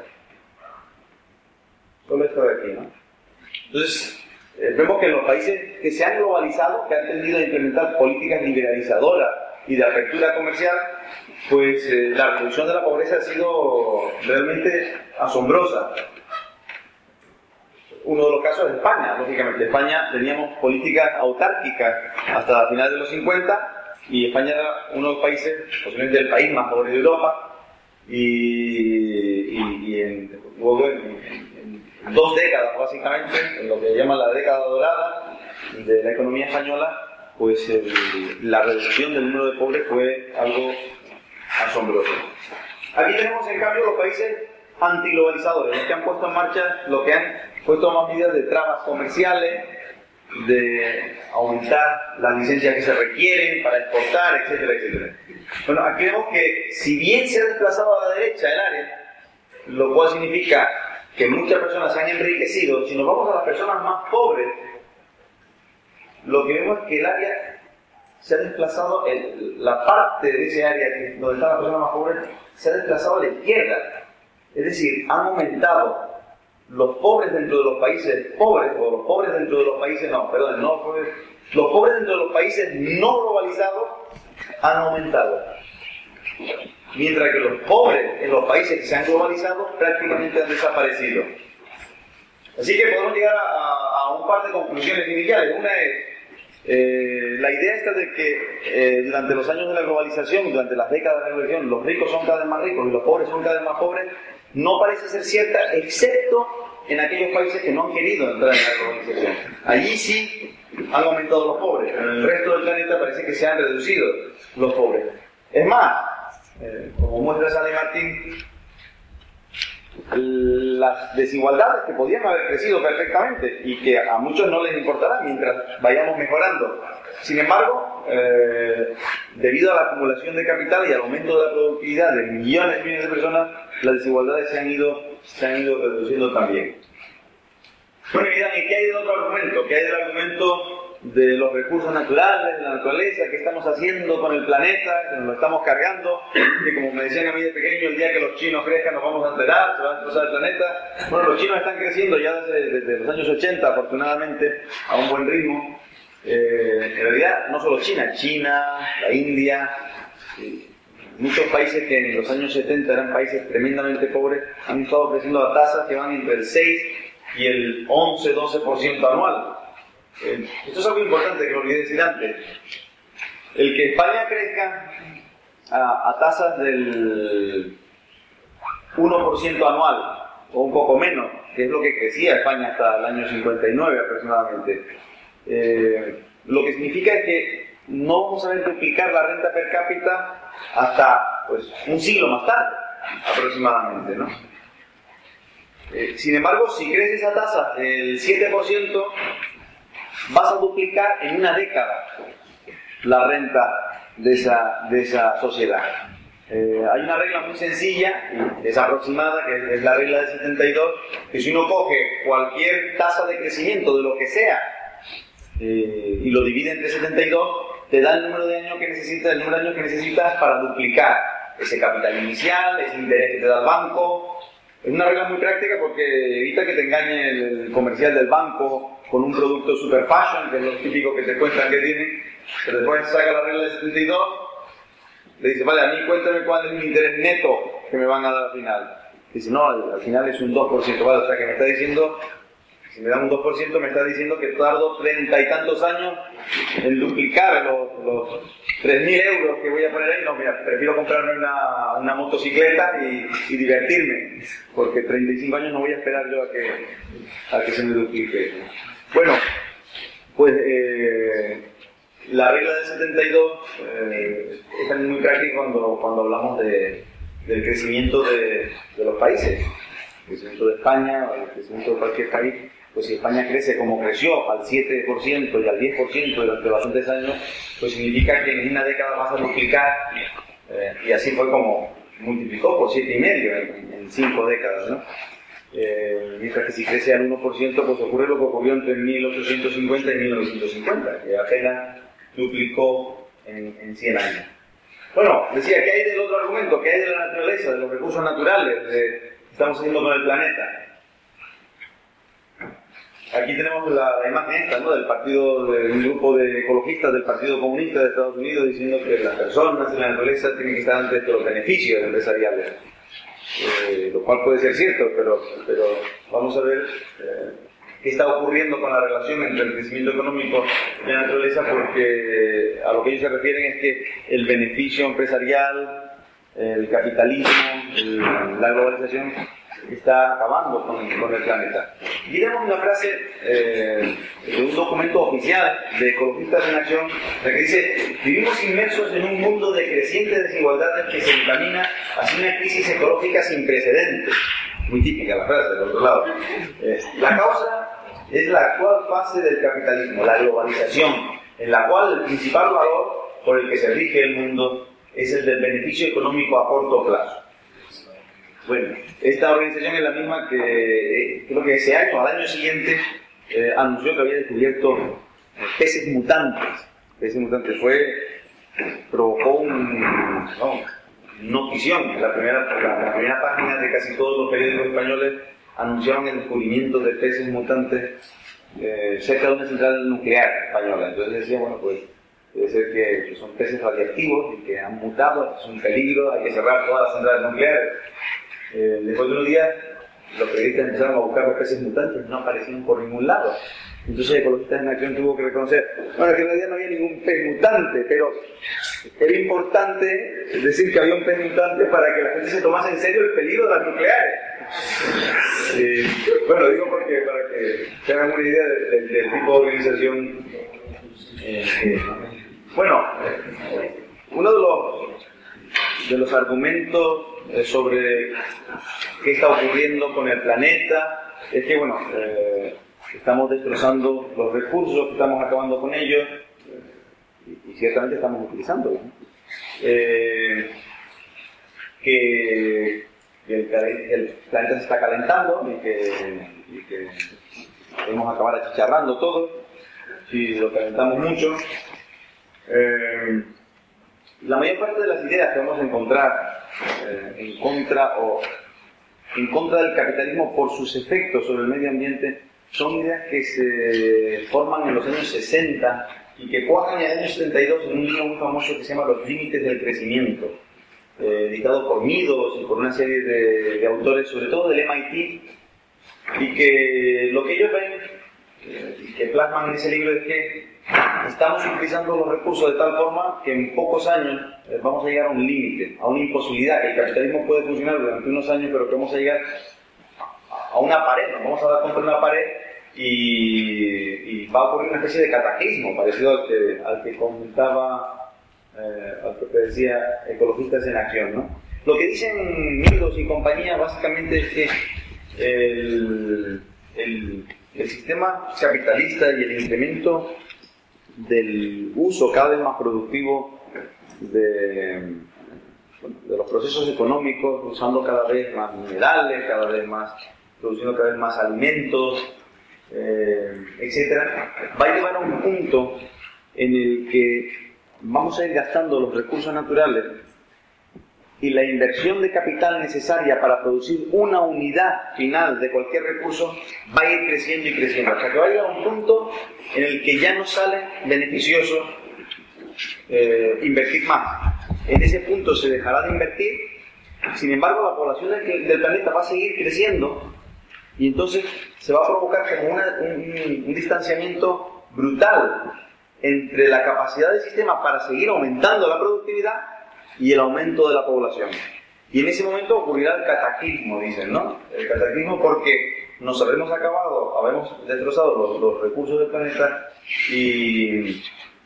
Solo esta de aquí, ¿no? Entonces, vemos que en los países que se han globalizado, que han tendido a implementar políticas liberalizadoras y de apertura comercial, pues la reducción de la pobreza ha sido realmente asombrosa. uno de los casos es España. Lógicamente, España teníamos políticas autárquicas hasta finales de los 50 y España era uno de los países, posiblemente el país más pobre de Europa y luego en 2 décadas básicamente, en lo que llaman la década dorada de la economía española, pues la reducción del número de pobres fue algo asombroso. Aquí tenemos en cambio los países antiglobalizadores, los que han puesto en marcha, los que han puesto más medidas de trabas comerciales, de aumentar las licencias que se requieren para exportar, etcétera, etcétera. Bueno, aquí vemos que si bien se ha desplazado a la derecha el área, lo cual significa que muchas personas se han enriquecido, si nos vamos a las personas más pobres, lo que vemos es que el área se ha desplazado, la parte de ese área donde están las personas más pobres, se ha desplazado a la izquierda. Es decir, han aumentado los pobres dentro de los países pobres, o los pobres dentro de los países, los pobres dentro de los países no globalizados han aumentado. Mientras que los pobres en los países que se han globalizado prácticamente han desaparecido. Así que podemos llegar a un par de conclusiones iniciales. Una es la idea esta de que durante los años de la globalización, durante las décadas de la globalización, los ricos son cada vez más ricos y los pobres son cada vez más pobres, no parece ser cierta, excepto en aquellos países que no han querido entrar en la globalización. Allí sí han aumentado los pobres, pero en el resto del planeta parece que se han reducido los pobres. Es más, como muestra Sally Martín, las desigualdades que podían haber crecido perfectamente y que a muchos no les importará mientras vayamos mejorando. Sin embargo, debido a la acumulación de capital y al aumento de la productividad de millones y millones de personas, las desigualdades se han ido reduciendo también. Bueno, y dirán, ¿y qué hay del otro argumento? ¿Qué hay del argumento de los recursos naturales, de la naturaleza? ¿Qué estamos haciendo con el planeta? Que nos lo estamos cargando, que como me decían a mí de pequeño, el día que los chinos crezcan nos vamos a enterar, se va a destrozar el planeta. Bueno, los chinos están creciendo ya desde los años 80, afortunadamente, a un buen ritmo. En realidad, no solo China, la India, muchos países que en los años 70 eran países tremendamente pobres, han estado creciendo a tasas que van entre el 6 y el 11-12% anual. Esto es algo importante que lo olvidé decir antes. El que España crezca a tasas del 1% anual, o un poco menos, que es lo que crecía España hasta el año 59 aproximadamente, lo que significa es que no vamos a ver duplicar la renta per cápita hasta un siglo más tarde, aproximadamente, ¿no? Sin embargo, si creces a tasas del 7%, vas a duplicar en una década la renta de esa sociedad. Hay una regla muy sencilla, es aproximada, que es la regla de 72, que si uno coge cualquier tasa de crecimiento de lo que sea y lo divide entre 72, te da el número de años que necesitas para duplicar ese capital inicial, ese interés que te da el banco. Es una regla muy práctica porque evita que te engañe el comercial del banco con un producto super fashion, que es lo típico que te cuentan que tienen, pero después saca la regla de 72, le dice, vale, a mí cuéntame cuál es mi interés neto que me van a dar al final. Dice, no, al final es un 2%, vale, o sea que me está diciendo, si me dan un 2%, me está diciendo que tardo 30 y tantos años en duplicar los 3.000 euros que voy a poner ahí. No, mira, prefiero comprarme una motocicleta y divertirme, porque 35 años no voy a esperar yo a que se me duplique. Bueno, pues la regla del 72 es también muy práctica cuando hablamos del crecimiento de los países, el crecimiento de España o el crecimiento de cualquier país. Pues si España crece como creció al 7% y al 10% durante bastantes años, pues significa que en una década vas a duplicar, y así fue como multiplicó por 7,5 en 5 décadas, ¿no? Mientras que si crece al 1%, pues ocurre lo que ocurrió entre 1850 y 1950, que apenas duplicó en 100 años. Bueno, decía, ¿qué hay del otro argumento? ¿Qué hay de la naturaleza, de los recursos naturales, de qué estamos haciendo con el planeta? Aquí tenemos la imagen esta, ¿no? Del partido, de un grupo de ecologistas del Partido Comunista de Estados Unidos diciendo que las personas y la naturaleza tienen que estar antes de los beneficios empresariales. Lo cual puede ser cierto, pero vamos a ver qué está ocurriendo con la relación entre el crecimiento económico y la naturaleza, porque a lo que ellos se refieren es que el beneficio empresarial, el capitalismo, la globalización está acabando con el planeta. Y tenemos una frase de un documento oficial de Ecologistas en Acción, la que dice: vivimos inmersos en un mundo de crecientes desigualdades que se encamina hacia una crisis ecológica sin precedentes. Muy típica la frase, del otro lado. La causa es la actual fase del capitalismo, la globalización, en la cual el principal valor por el que se rige el mundo es el del beneficio económico a corto plazo. Bueno, esta organización es la misma que creo que ese año, al año siguiente, anunció que había descubierto peces mutantes. Peces mutantes provocó una notición. La primera página de casi todos los periódicos españoles anunciaban el descubrimiento de peces mutantes cerca de una central nuclear española. Entonces decía, bueno, pues debe ser que son peces radiactivos y que han mutado, es un peligro, hay que cerrar todas las centrales nucleares. Después de unos días, los periodistas empezaron a buscar los peces mutantes, no aparecían por ningún lado. Entonces Ecologistas en Acción tuvo que reconocer, bueno, que en realidad no había ningún pez mutante, pero era importante decir que había un pez mutante para que la gente se tomase en serio el peligro de las nucleares. Bueno, digo porque para que se hagan una idea del tipo de organización. Bueno, uno de los argumentos sobre qué está ocurriendo con el planeta es que, bueno, estamos destrozando los recursos, estamos acabando con ellos y ciertamente estamos utilizándolos, ¿no? Que el planeta se está calentando y que podemos acabar achicharrando todo si lo calentamos mucho. La mayor parte de las ideas que vamos a encontrar en contra del capitalismo por sus efectos sobre el medio ambiente son ideas que se forman en los años 60 y que cuajan en el año 72 en un libro muy famoso que se llama Los límites del crecimiento, editado por Meadows y por una serie de autores, sobre todo del MIT, y que lo que ellos ven y que plasman en ese libro es que estamos utilizando los recursos de tal forma que en pocos años vamos a llegar a un límite, a una imposibilidad, que el capitalismo puede funcionar durante unos años, pero que vamos a llegar a una pared, nos vamos a dar contra una pared y va a ocurrir una especie de cataclismo parecido al que comentaba, al que decía Ecologistas en Acción, ¿no? Lo que dicen Meadows y compañía básicamente es que el sistema capitalista y el incremento del uso cada vez más productivo de los procesos económicos, usando cada vez más minerales, produciendo cada vez más alimentos, etcétera, va a llevar a un punto en el que vamos a ir gastando los recursos naturales y la inversión de capital necesaria para producir una unidad final de cualquier recurso va a ir creciendo y creciendo, hasta que va a llegar a un punto en el que ya no sale beneficioso invertir más. En ese punto se dejará de invertir, sin embargo la población del planeta va a seguir creciendo y entonces se va a provocar como un distanciamiento brutal entre la capacidad del sistema para seguir aumentando la productividad y el aumento de la población. Y en ese momento ocurrirá el cataclismo, dicen, ¿no? El cataclismo porque nos habremos destrozado los recursos del planeta y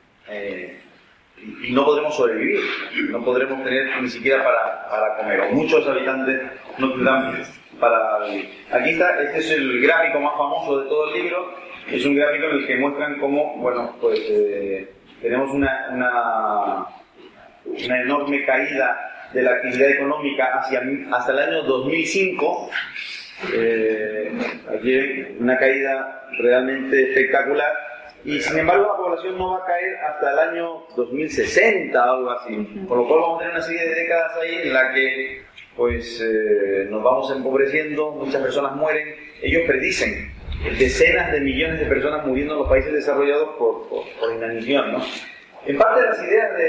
no podremos sobrevivir, no podremos tener ni siquiera para comer, o muchos habitantes no tendrán para vivir. Aquí está, este es el gráfico más famoso de todo el libro, es un gráfico en el que muestran cómo, bueno, pues tenemos una enorme caída de la actividad económica hasta el año 2005. Aquí hay una caída realmente espectacular y sin embargo la población no va a caer hasta el año 2060 o algo así, por lo cual vamos a tener una serie de décadas ahí en la que pues nos vamos empobreciendo, muchas personas mueren. Ellos predicen decenas de millones de personas muriendo en los países desarrollados por inanición, ¿no? En parte las ideas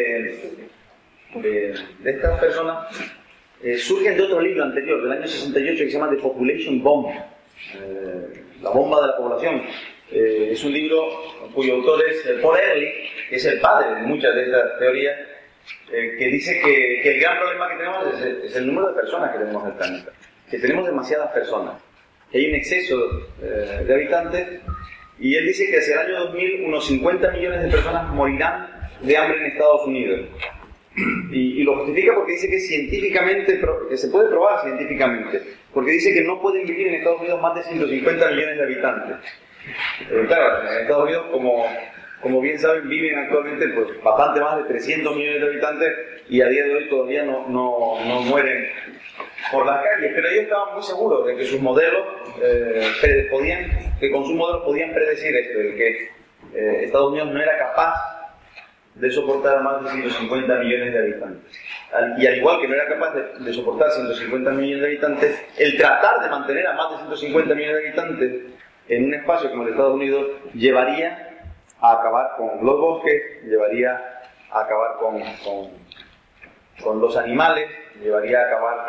de estas personas surgen de otro libro anterior, del año 68, que se llama The Population Bomb. La bomba de la población. Es un libro cuyo autor es Paul Ehrlich, que es el padre de muchas de estas teorías, que dice que el gran problema que tenemos es el número de personas que tenemos en el planeta. Que tenemos demasiadas personas, que hay un exceso de habitantes, y él dice que hacia el año 2000 unos 50 millones de personas morirán de hambre en Estados Unidos. Y lo justifica porque dice que científicamente, que se puede probar científicamente, porque dice que no pueden vivir en Estados Unidos más de 150 millones de habitantes. Claro, en Estados Unidos, como bien saben, viven actualmente pues, bastante más de 300 millones de habitantes y a día de hoy todavía no mueren por las calles, pero ellos estaban muy seguros de que sus modelos que con sus modelos podían predecir esto, de que Estados Unidos no era capaz de soportar a más de 150 millones de habitantes. Y al igual que no era capaz de soportar 150 millones de habitantes, el tratar de mantener a más de 150 millones de habitantes en un espacio como el de Estados Unidos llevaría a acabar con los bosques, llevaría a acabar con los animales, llevaría a acabar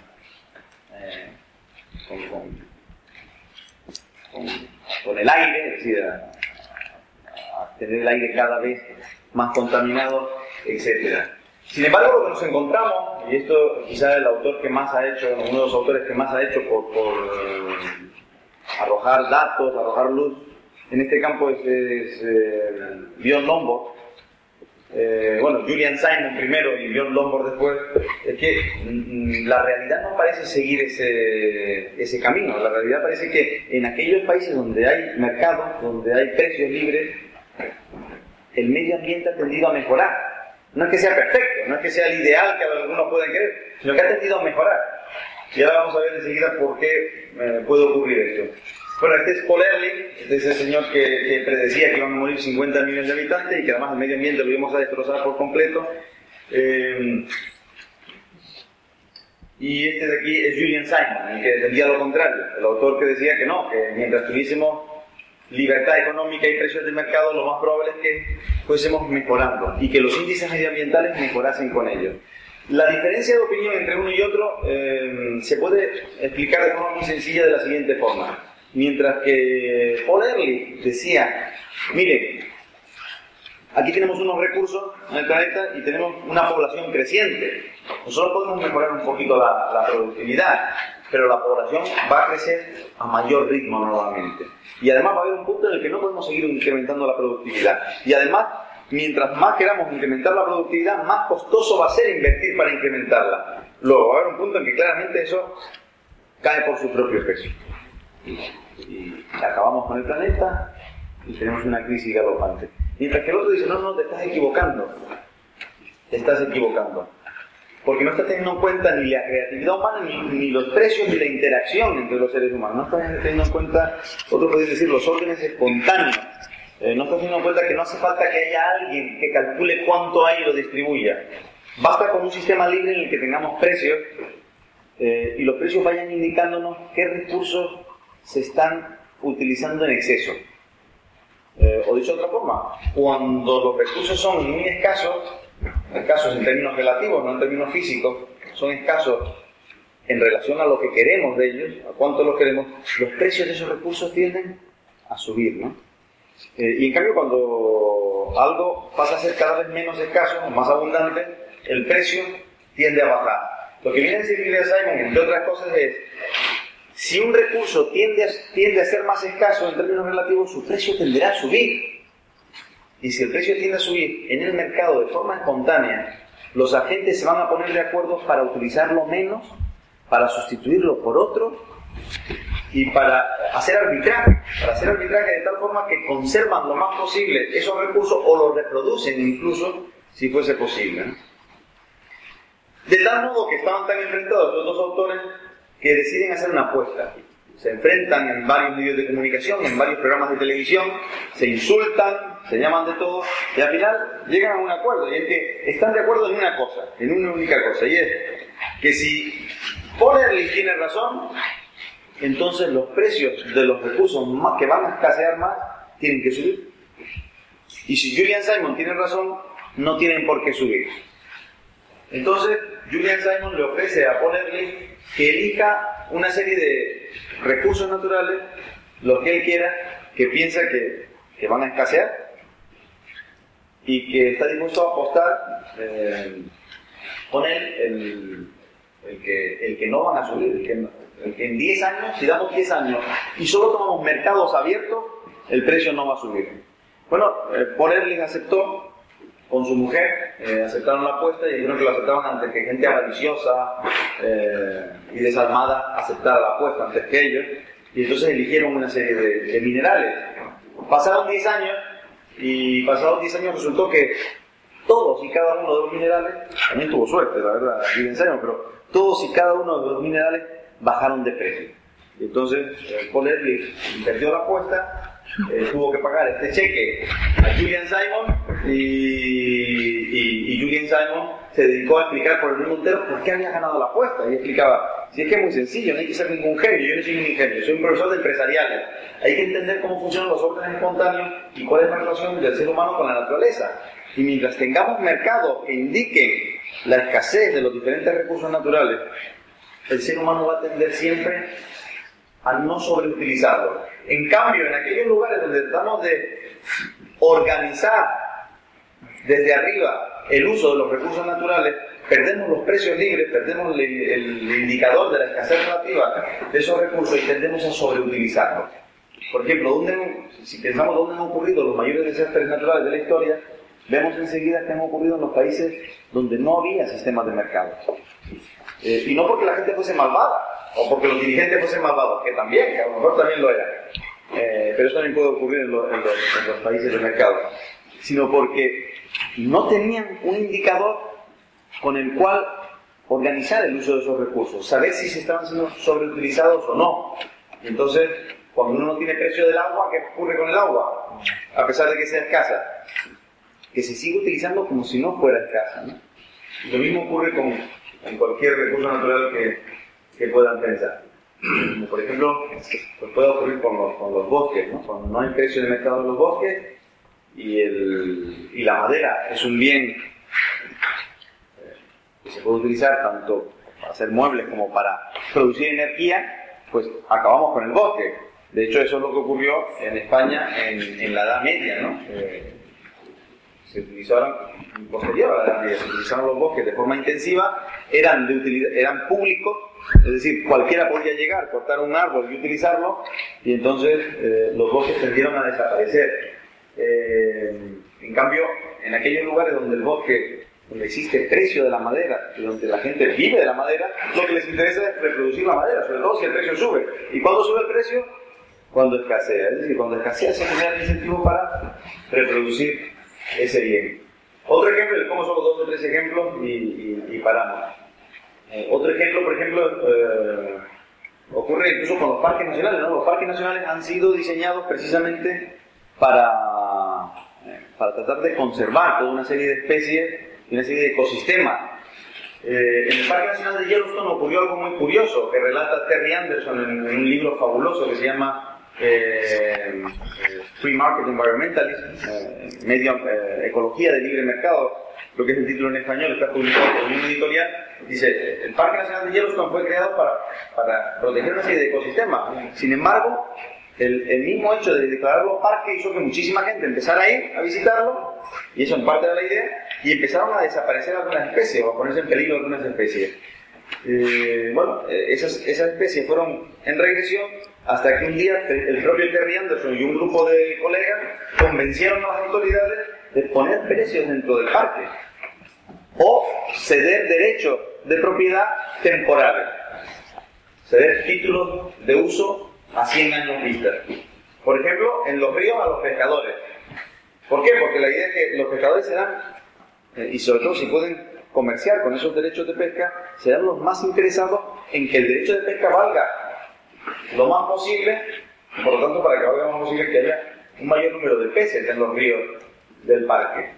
con el aire, es decir, a tener el aire cada vez más contaminado, etc. Sin embargo, lo que nos encontramos, y esto quizás el autor que más ha hecho, uno de los autores que más ha hecho por arrojar datos, arrojar luz, en este campo es Bjorn Lomborg. Julian Simon primero y Bjorn Lomborg después, es que la realidad no parece seguir ese camino. La realidad parece que en aquellos países donde hay mercado, donde hay precios libres, el medio ambiente ha tendido a mejorar. No es que sea perfecto, no es que sea el ideal que algunos pueden querer, sino que ha tendido a mejorar. Y ahora vamos a ver enseguida por qué puede ocurrir esto. Bueno, este es Paul Ehrlich, este es el señor que predecía que iban a morir 50 millones de habitantes y que además el medio ambiente lo íbamos a destrozar por completo. Y este de aquí es Julian Simon, el que defendía lo contrario, el autor que decía que no, que mientras tuviésemos libertad económica y precios de mercado, lo más probable es que fuésemos mejorando y que los índices medioambientales mejorasen con ellos. La diferencia de opinión entre uno y otro se puede explicar de forma muy sencilla de la siguiente forma. Mientras que Paul Ehrlich decía, mire, aquí tenemos unos recursos en el planeta y tenemos una población creciente. Nosotros podemos mejorar un poquito la productividad, pero la población va a crecer a mayor ritmo normalmente. Y además va a haber un punto en el que no podemos seguir incrementando la productividad. Y además, mientras más queramos incrementar la productividad, más costoso va a ser invertir para incrementarla. Luego va a haber un punto en que claramente eso cae por su propio peso. Y acabamos con el planeta y tenemos una crisis galopante. Mientras que el otro dice, no, te estás equivocando. Te estás equivocando. Porque no estás teniendo en cuenta ni la creatividad humana, ni los precios, ni la interacción entre los seres humanos. No estás teniendo en cuenta, otros pueden decir, los órdenes espontáneos. No estás teniendo en cuenta que no hace falta que haya alguien que calcule cuánto hay y lo distribuya. Basta con un sistema libre en el que tengamos precios y los precios vayan indicándonos qué recursos se están utilizando en exceso. O dicho de otra forma, cuando los recursos son muy escasos en términos relativos, no en términos físicos, son escasos en relación a lo que queremos de ellos, a cuánto los queremos, los precios de esos recursos tienden a subir, ¿no? Y en cambio, cuando algo pasa a ser cada vez menos escaso, más abundante, el precio tiende a bajar. Lo que viene a decir Julian Simon, entre otras cosas, es si un recurso tiende a ser más escaso en términos relativos, su precio tenderá a subir. Y si el precio tiende a subir en el mercado de forma espontánea, los agentes se van a poner de acuerdo para utilizarlo menos, para sustituirlo por otro y para hacer arbitraje de tal forma que conservan lo más posible esos recursos o los reproducen incluso si fuese posible, ¿no? De tal modo que estaban tan enfrentados estos dos autores que deciden hacer una apuesta. Se enfrentan en varios medios de comunicación, en varios programas de televisión, se insultan, se llaman de todo, y al final llegan a un acuerdo, y es que están de acuerdo en una cosa, en una única cosa, y es que si Paul Ehrlich tiene razón, entonces los precios de los recursos que van a escasear más tienen que subir. Y si Julian Simon tiene razón, no tienen por qué subir. Entonces, Julian Simon le ofrece a Paul Ehrlich que elija una serie de recursos naturales los que él quiera, que piensa que van a escasear y que está dispuesto a apostar con él el que no van a subir, el que en 10 años, si damos 10 años y solo tomamos mercados abiertos, el precio no va a subir. Bueno, Porerling aceptó con su mujer, aceptaron la apuesta y dijeron que lo aceptaban antes que gente avariciosa y desalmada aceptara la apuesta antes que ellos, y entonces eligieron una serie de minerales. Pasaron 10 años y pasados 10 años resultó que todos y cada uno de los minerales, también tuvo suerte, la verdad, pero todos y cada uno de los minerales bajaron de precio. Y entonces Porerling perdió la apuesta, tuvo que pagar este cheque a Julian Simon y Julian Simon se dedicó a explicar por el mundo entero por qué había ganado la apuesta y explicaba, si es que es muy sencillo, no hay que ser ningún genio, yo no soy ningún genio, soy un profesor de empresariales, hay que entender cómo funcionan los órdenes espontáneos y cuál es la relación del ser humano con la naturaleza, y mientras tengamos mercados que indiquen la escasez de los diferentes recursos naturales, el ser humano va a tender siempre a no sobreutilizarlo. En cambio, en aquellos lugares donde tratamos de organizar desde arriba el uso de los recursos naturales, perdemos los precios libres, perdemos el indicador de la escasez relativa de esos recursos y tendemos a sobreutilizarlos. Por ejemplo, si pensamos dónde han ocurrido los mayores desastres naturales de la historia, vemos enseguida que han ocurrido en los países donde no había sistemas de mercado. Y no porque la gente fuese malvada, o porque los dirigentes fuesen malvados, que también, que a lo mejor también lo eran, pero eso también puede ocurrir en los países de mercado, sino porque no tenían un indicador con el cual organizar el uso de esos recursos, saber si se estaban siendo sobreutilizados o no. Y entonces, cuando uno no tiene precio del agua, ¿qué ocurre con el agua? A pesar de que sea escasa, que se sigue utilizando como si no fuera escasa, ¿no? Y lo mismo ocurre con cualquier recurso natural que puedan pensar. Como por ejemplo, pues puede ocurrir con los bosques, ¿no? Cuando no hay precio de mercado en los bosques y la madera es un bien que se puede utilizar tanto para hacer muebles como para producir energía, pues acabamos con el bosque. De hecho, eso es lo que ocurrió en España en la Edad Media, ¿no? Se utilizaron, posterior a la Edad Media, se utilizaron los bosques de forma intensiva, eran públicos, es decir, cualquiera podía llegar, cortar un árbol y utilizarlo, y entonces los bosques tendieron a desaparecer. En cambio, en aquellos lugares donde existe precio de la madera y donde la gente vive de la madera, lo que les interesa es reproducir la madera, sobre todo si el precio sube. ¿Y cuándo sube el precio? Cuando escasea. Es decir, cuando escasea se genera el incentivo para reproducir ese bien. Otro ejemplo, les pongo solo 2 o 3 ejemplos y paramos. Otro ejemplo, por ejemplo, ocurre incluso con los parques nacionales, ¿no? Los parques nacionales han sido diseñados precisamente para tratar de conservar toda una serie de especies y una serie de ecosistemas. En el Parque Nacional de Yellowstone ocurrió algo muy curioso que relata Terry Anderson en un libro fabuloso que se llama Free Market Environmentalism, Ecología de Libre Mercado, lo que es el título en español, está publicado por un editorial. Dice, el Parque Nacional de Yellowstone fue creado para proteger una serie de ecosistemas. Sin embargo, el mismo hecho de declararlo parque hizo que muchísima gente empezara a ir a visitarlo, y eso en parte era la idea, y empezaron a desaparecer algunas especies, o a ponerse en peligro algunas especies. Esas especies fueron en regresión hasta que un día el propio Terry Anderson y un grupo de colegas convencieron a las autoridades de poner precios dentro del parque o ceder derechos de propiedad temporales, ceder títulos de uso a 100 años vista. Por ejemplo, en los ríos a los pescadores. ¿Por qué? Porque la idea es que los pescadores serán, y sobre todo si pueden comerciar con esos derechos de pesca, serán los más interesados en que el derecho de pesca valga lo más posible, por lo tanto, para que valga lo más posible que haya un mayor número de peces en los ríos del parque.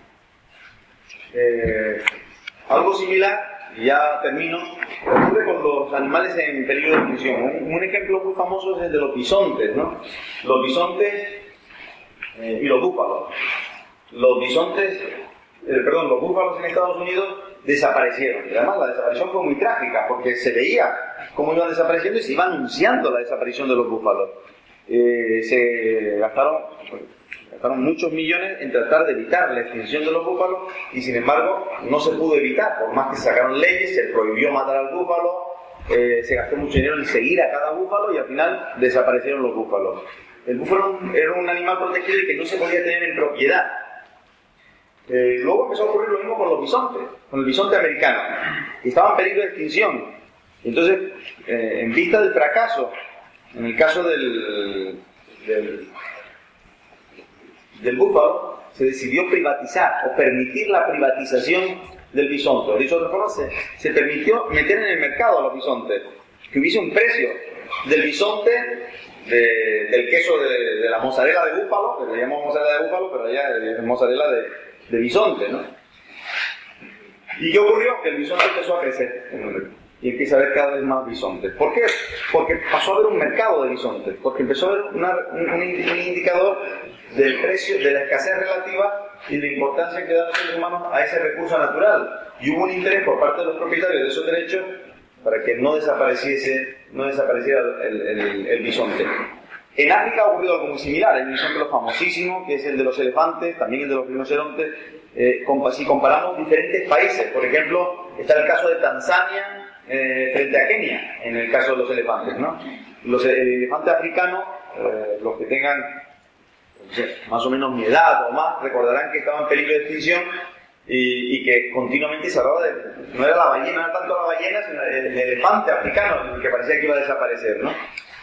Algo similar, y ya termino, ocurre con los animales en peligro de extinción. Un ejemplo muy famoso es el de los bisontes, ¿no? Los bisontes y los búfalos. Los búfalos en Estados Unidos desaparecieron. Y además la desaparición fue muy trágica porque se veía cómo iban desapareciendo y se iba anunciando la desaparición de los búfalos. se gastaron muchos millones en tratar de evitar la extinción de los búfalos y sin embargo no se pudo evitar, por más que se sacaron leyes, se prohibió matar al búfalo, se gastó mucho dinero en seguir a cada búfalo y al final desaparecieron los búfalos. El búfalo era un animal protegido y que no se podía tener en propiedad. Luego empezó a ocurrir lo mismo con los bisontes, con el bisonte americano, que estaba en peligro de extinción. Entonces, en vista del fracaso, en el caso del búfalo, se decidió privatizar o permitir la privatización del bisonte. De otra forma, se permitió meter en el mercado a los bisontes, que hubiese un precio del bisonte, del queso de la mozzarella de búfalo, que le llamamos mozzarella de búfalo, pero allá es mozzarella de bisonte, ¿no? ¿Y qué ocurrió? Que el bisonte empezó a crecer y empieza a haber cada vez más bisontes. ¿Por qué? Porque pasó a haber un mercado de bisontes, porque empezó a haber un indicador del precio, de la escasez relativa y de la importancia que dan los seres humanos a ese recurso natural. Y hubo un interés por parte de los propietarios de esos derechos para que no desapareciera el bisonte. En África ha ocurrido algo muy similar. Hay un ejemplo famosísimo que es el de los elefantes, también el de los rinocerontes. Si comparamos diferentes países, por ejemplo, está el caso de Tanzania frente a Kenia, en el caso de los elefantes, ¿no? El elefante africano, los que tengan más o menos mi edad o más, recordarán que estaba en peligro de extinción y que continuamente se hablaba de, no era la ballena, no era tanto la ballena, sino el elefante africano, el que parecía que iba a desaparecer, ¿no?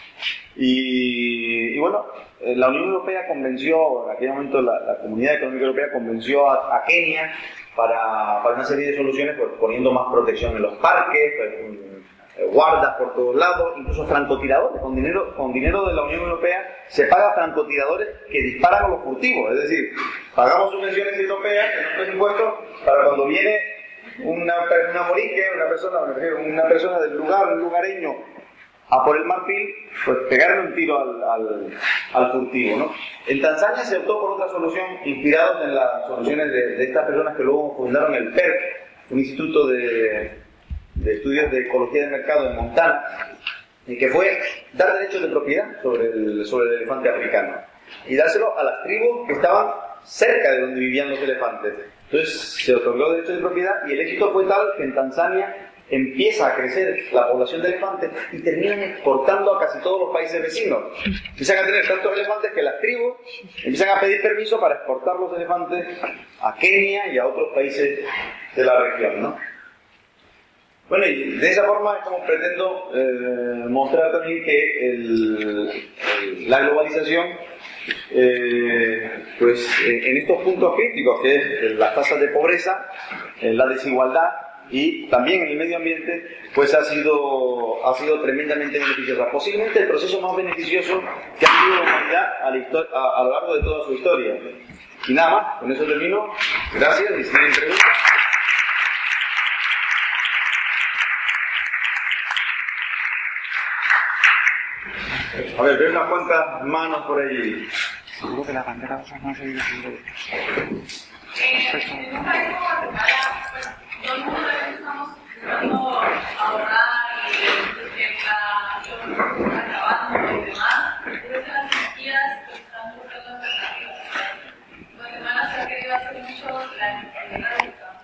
Y bueno, la Unión Europea convenció, en aquel momento la Comunidad Económica Europea convenció a Kenia para una serie de soluciones, pues, poniendo más protección en los parques, pues, guardas por todos lados, incluso francotiradores. Con dinero de la Unión Europea se paga francotiradores que disparan a los furtivos, es decir, pagamos subvenciones europeas en nuestros impuestos para cuando viene una morisca, una persona del lugar, un lugareño, a por el marfil, pues pegarle un tiro al furtivo, ¿no? En Tanzania se optó por otra solución, inspirados en las soluciones de estas personas que luego fundaron el PERC, un instituto de estudios de ecología del mercado en Montana, que fue dar derechos de propiedad sobre el elefante africano y dárselo a las tribus que estaban cerca de donde vivían los elefantes. Entonces se otorgó derechos de propiedad y el éxito fue tal que en Tanzania empieza a crecer la población de elefantes y terminan exportando a casi todos los países vecinos. Empiezan a tener tantos elefantes que las tribus empiezan a pedir permiso para exportar los elefantes a Kenia y a otros países de la región, ¿no? Bueno, y de esa forma es como pretendo mostrar también que la globalización, pues en estos puntos críticos, que es las tasas de pobreza, la desigualdad, y también en el medio ambiente, pues ha sido tremendamente beneficiosa. Posiblemente el proceso más beneficioso que ha tenido la humanidad a lo largo de toda su historia. Y nada más, con eso termino. Gracias, y si tienen preguntas. A ver, veo unas cuantas manos por ahí. Seguro que la bandera no se vive seguro. En un país como Guatemala, pues, todo el mundo estamos buscando ahorrar y que los recursos están acabando y demás. Entonces las energías pues, están buscando alternativas. Guatemala se ha querido hacer mucho la energía eléctrica.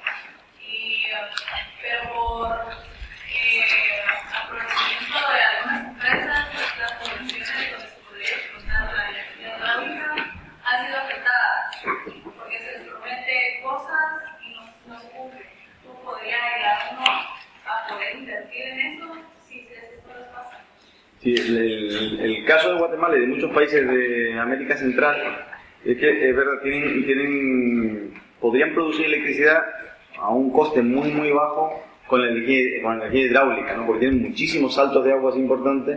Pero por aprovechamiento de algunas empresas, las condiciones donde se podría explotar la energía hidráulica han sido afectadas porque se les promete cosas y no se cumple. ¿Tú podrías ayudarnos a poder invertir en eso si esto les pasa? Sí, el caso de Guatemala y de muchos países de América Central es que es verdad, podrían producir electricidad a un coste muy muy bajo con la energía hidráulica, ¿no? Porque tienen muchísimos saltos de aguas importantes.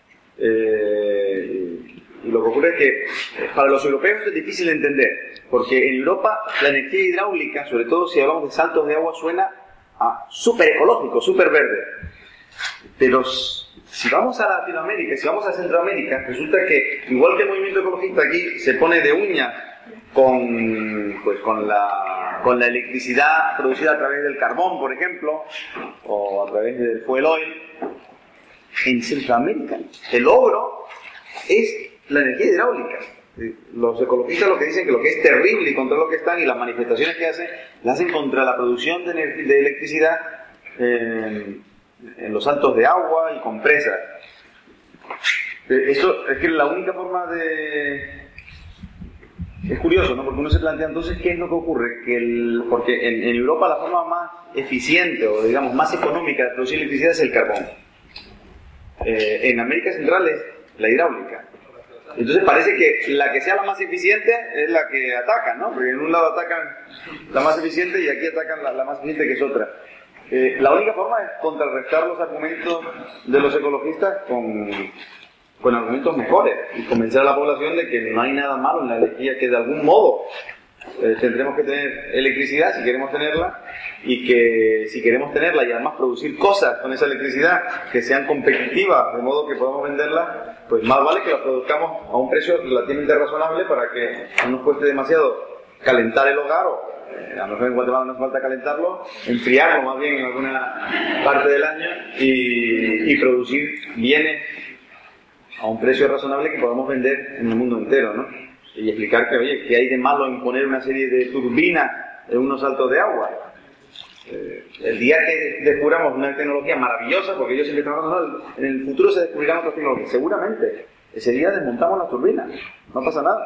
Y lo que ocurre es que para los europeos es difícil de entender, porque en Europa la energía hidráulica, sobre todo si hablamos de saltos de agua, suena a súper ecológico, súper verde. Pero si vamos a Latinoamérica, si vamos a Centroamérica, resulta que igual que el movimiento ecologista aquí se pone de uña con la electricidad producida a través del carbón, por ejemplo, o a través del fuel oil, en Centroamérica el ogro es la energía hidráulica. Los ecologistas lo que dicen que lo que es terrible y contra lo que están y las manifestaciones que hacen, las hacen contra la producción de electricidad en los saltos de agua y con presas. Esto es que la única forma de... Es curioso, ¿no? Porque uno se plantea entonces qué es lo que ocurre. Porque en Europa la forma más eficiente o digamos más económica de producir electricidad es el carbón. En América Central es la hidráulica. Entonces parece que la que sea la más eficiente es la que atacan, ¿no? Porque en un lado atacan la más eficiente y aquí atacan la más eficiente, que es otra. La única forma es contrarrestar los argumentos de los ecologistas con argumentos mejores y convencer a la población de que no hay nada malo en la energía, que de algún modo tendremos que tener electricidad si queremos tenerla, y que si queremos tenerla y además producir cosas con esa electricidad que sean competitivas de modo que podamos venderla, pues más vale que la produzcamos a un precio relativamente razonable para que no nos cueste demasiado calentar el hogar, o a lo mejor en Guatemala no hace falta calentarlo, enfriarlo más bien en alguna parte del año y producir bienes a un precio razonable que podamos vender en el mundo entero, ¿no? Y explicar que, oye, ¿qué hay de malo en poner una serie de turbinas en unos saltos de agua? El día que descubramos una tecnología maravillosa, porque yo siempre trabajo, en el futuro se descubrirán otras tecnologías, seguramente. Ese día desmontamos las turbinas, no pasa nada.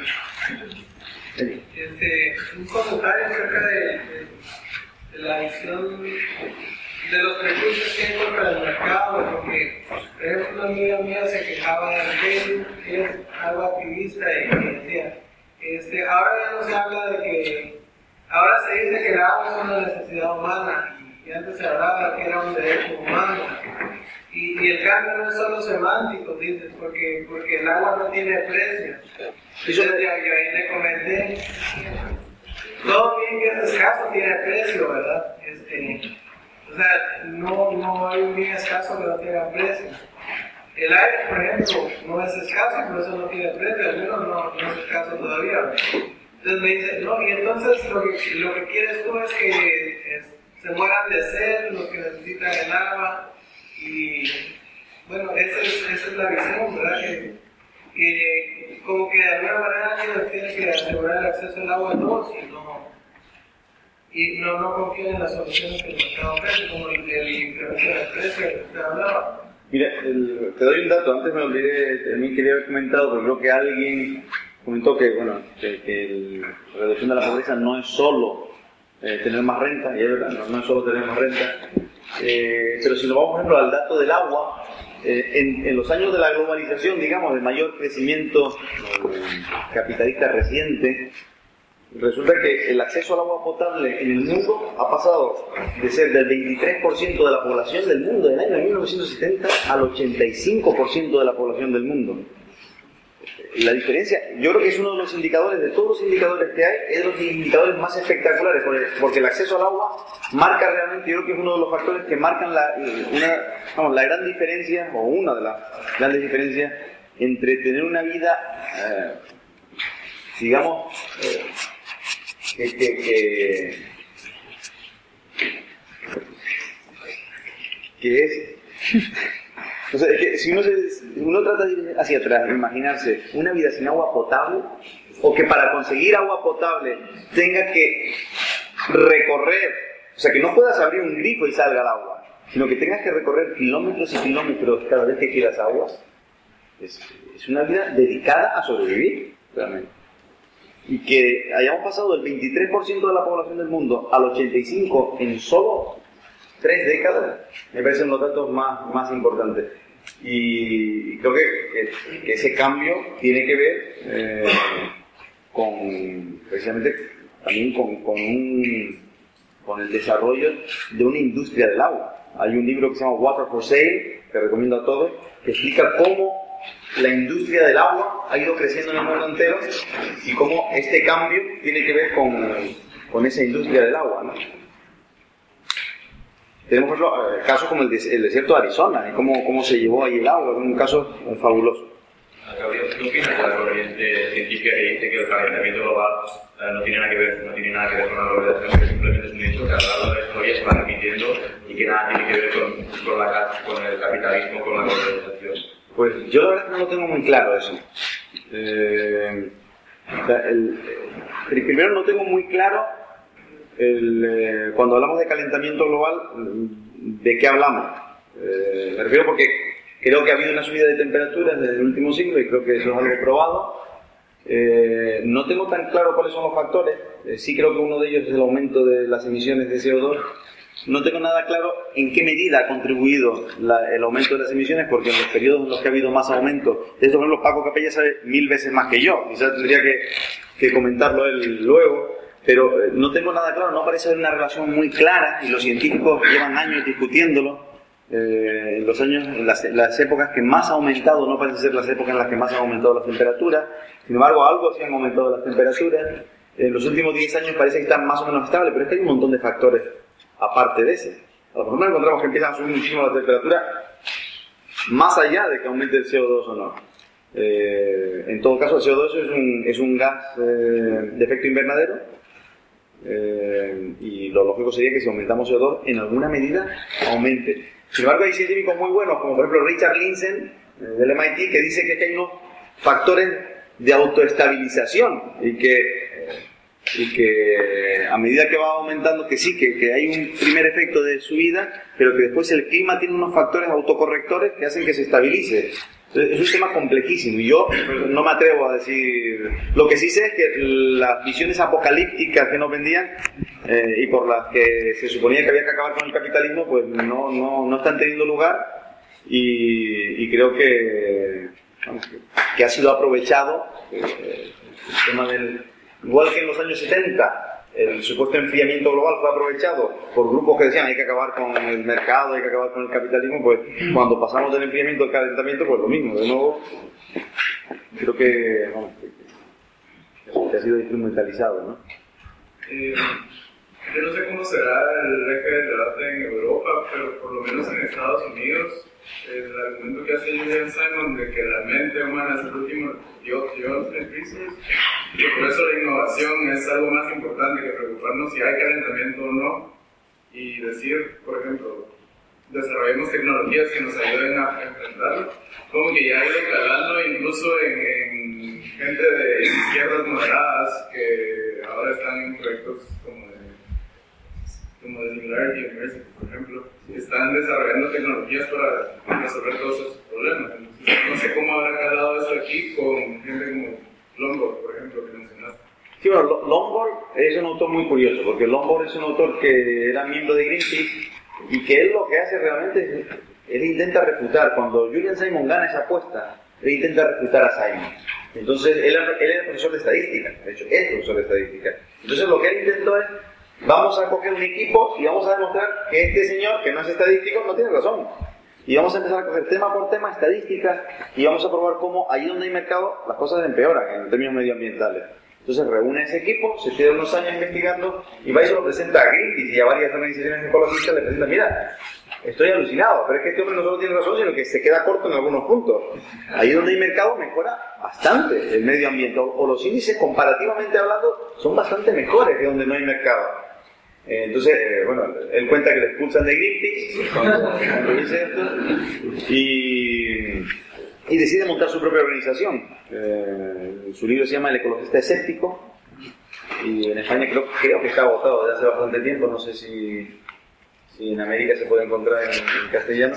Un comentario acerca de la visión de los recursos que hay contra el mercado, porque por ejemplo una amiga mía se quejaba de Facebook, que es algo activista, y decía, ahora ya no se habla de que, ahora se dice que el agua es una necesidad humana, y antes se hablaba que era un derecho humano, y el cambio no es solo semántico, dices, porque el agua no tiene precio. Entonces yo ahí le comenté, todo bien que es escaso tiene precio, ¿verdad? O sea, no hay un bien escaso que no tenga precio. El aire, por ejemplo, no es escaso, por eso no tiene precio, al menos no es escaso todavía. Entonces me dice, no, y entonces lo que quieres tú es que se mueran de sed los que necesitan el agua, y bueno, esa es la visión, ¿verdad? Que como que de alguna manera alguien tiene que asegurar el acceso al agua a todos, y no confían en las soluciones que el mercado ofrece, como el incremento de precio que usted hablaba. Mira, te doy un dato, antes me olvidé, también quería haber comentado, porque creo que alguien comentó que, bueno, que la reducción de la pobreza no es solo tener más renta, y es verdad, no es solo tener más renta, pero si nos vamos, por ejemplo, al dato del agua, en los años de la globalización, digamos, de mayor crecimiento capitalista reciente, resulta que el acceso al agua potable en el mundo ha pasado de ser del 23% de la población del mundo en el año 1970 al 85% de la población del mundo. La diferencia, yo creo que es uno de los indicadores, de todos los indicadores que hay, es de los indicadores más espectaculares, porque el acceso al agua marca realmente, yo creo que es uno de los factores que marcan la gran diferencia, o una de las grandes diferencias, entre tener una vida, digamos, que es... O sea, es que si uno trata de ir hacia atrás, imaginarse una vida sin agua potable, o que para conseguir agua potable tenga que recorrer, o sea, que no puedas abrir un grifo y salga el agua, sino que tengas que recorrer kilómetros y kilómetros cada vez que quieras agua, es una vida dedicada a sobrevivir, realmente. Y que hayamos pasado del 23% de la población del mundo al 85% en solo 3 décadas, me parecen los datos más importantes. Y creo que ese cambio tiene que ver precisamente también con el desarrollo de una industria del agua. Hay un libro que se llama Water for Sale, que recomiendo a todos, que explica cómo la industria del agua ha ido creciendo en el mundo entero y cómo este cambio tiene que ver con esa industria del agua, ¿no? Tenemos, por ejemplo, casos como el desierto de Arizona, y cómo se llevó ahí el agua, es un caso fabuloso. Gabriel, ¿qué opinas de la corriente científica que dice que el calentamiento global no tiene nada que ver con la globalización, que simplemente es un hecho que a lo largo de la historia se va repitiendo y que nada tiene que ver con el capitalismo, con la globalización? Pues yo la verdad es que no lo tengo muy claro eso. Primero no tengo muy claro cuando hablamos de calentamiento global, ¿de qué hablamos? Me refiero porque creo que ha habido una subida de temperaturas desde el último siglo y creo que eso es algo probado. No tengo tan claro cuáles son los factores. Sí creo que uno de ellos es el aumento de las emisiones de CO2. No tengo nada claro en qué medida ha contribuido el aumento de las emisiones, porque en los periodos en los que ha habido más aumento, de esto por ejemplo Paco Capella sabe 1000 veces más que yo, quizás tendría que comentarlo él luego, pero no tengo nada claro, no parece haber una relación muy clara y los científicos llevan años discutiéndolo. En los años, en las épocas que más ha aumentado, no parecen ser las épocas en las que más han aumentado las temperaturas, sin embargo algo sí han aumentado las temperaturas. En los últimos 10 años parece que están más o menos estables, pero es que hay un montón de factores aparte de ese. A lo mejor encontramos que empiezan a subir muchísimo la temperatura más allá de que aumente el CO2 o no. En todo caso el CO2 es un gas de efecto invernadero, y lo lógico sería que si aumentamos CO2 en alguna medida aumente. Sin embargo hay científicos muy buenos como por ejemplo Richard Lindzen del MIT que dice que hay unos factores de autoestabilización y que a medida que va aumentando, que sí, que hay un primer efecto de subida, pero que después el clima tiene unos factores autocorrectores que hacen que se estabilice. Entonces, es un tema complejísimo y yo no me atrevo a decir. Lo que sí sé es que las visiones apocalípticas que nos vendían y por las que se suponía que había que acabar con el capitalismo, pues no están teniendo lugar, y creo que ha sido aprovechado el tema del... Igual que en los años 70, el supuesto enfriamiento global fue aprovechado por grupos que decían hay que acabar con el mercado, hay que acabar con el capitalismo, pues cuando pasamos del enfriamiento al calentamiento, pues lo mismo. De nuevo, creo que ha sido instrumentalizado, ¿no? Yo no sé cómo será el eje del debate en Europa, pero por lo menos en Estados Unidos, el argumento que hace Julian Simon de que la mente humana es el último dios del resource, y por eso la innovación es algo más importante que preocuparnos si hay calentamiento o no, y decir, por ejemplo, desarrollemos tecnologías que nos ayuden a enfrentarlo, como que ya ha ido calando incluso en gente de izquierdas moderadas que ahora están en proyectos como de Singularity University, por ejemplo, que están desarrollando tecnologías para resolver todos esos problemas. Entonces, no sé cómo habrá calado eso aquí con gente como Lombard, por ejemplo, que mencionaste. Sí, bueno, Lombard es un autor muy curioso, porque Lombard es un autor que era miembro de Greenpeace y que él lo que hace realmente él intenta refutar. Cuando Julian Simon gana esa apuesta, él intenta refutar a Simon. Entonces, él era profesor de estadística, de hecho, es profesor de estadística. Entonces, lo que él intentó es: vamos a coger un equipo y vamos a demostrar que este señor, que no es estadístico, no tiene razón. Y vamos a empezar a coger tema por tema estadísticas y vamos a probar cómo allí donde hay mercado las cosas empeoran en términos medioambientales. Entonces reúne ese equipo, se queda unos años investigando y va y se lo presenta a Greenpeace y a varias organizaciones ecologistas. Le presenta: mira, estoy alucinado, pero es que este hombre no solo tiene razón, sino que se queda corto en algunos puntos. Allí donde hay mercado mejora bastante el medio ambiente, o los índices comparativamente hablando son bastante mejores que donde no hay mercado. Entonces, bueno, él cuenta que le expulsan de Greenpeace cuando dice esto y decide montar su propia organización. Su libro se llama El ecologista escéptico y en España creo que está agotado desde hace bastante tiempo, no sé si en América se puede encontrar en castellano.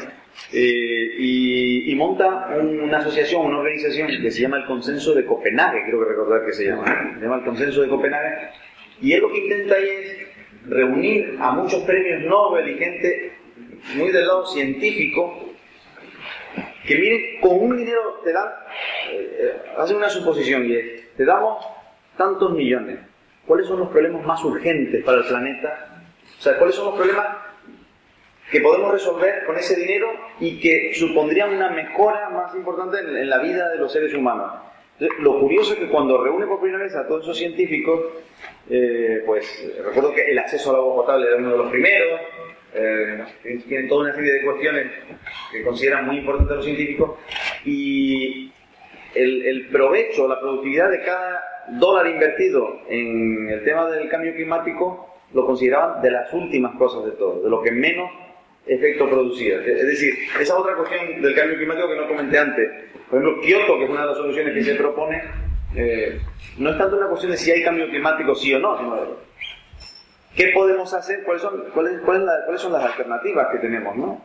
Y monta una asociación, una organización que se llama el Consenso de Copenhague, creo que recordar que se llama el Consenso de Copenhague, y él lo que intenta ahí es reunir a muchos premios Nobel y gente muy del lado científico que, miren, con un dinero te dan, hacen una suposición y es: te damos tantos millones, ¿cuáles son los problemas más urgentes para el planeta? O sea, ¿cuáles son los problemas que podemos resolver con ese dinero y que supondrían una mejora más importante en la vida de los seres humanos? Entonces, lo curioso es que cuando reúne por primera vez a todos esos científicos, pues recuerdo que el acceso al agua potable era uno de los primeros, tienen toda una serie de cuestiones que consideran muy importantes los científicos, y el provecho, la productividad de cada dólar invertido en el tema del cambio climático lo consideraban de las últimas cosas de todo, de lo que menos efecto producidas. Es decir, esa otra cuestión del cambio climático que no comenté antes. Por ejemplo, Kioto, que es una de las soluciones que se propone, no es tanto una cuestión de si hay cambio climático sí o no, sino de qué podemos hacer, cuáles son las alternativas que tenemos, ¿no?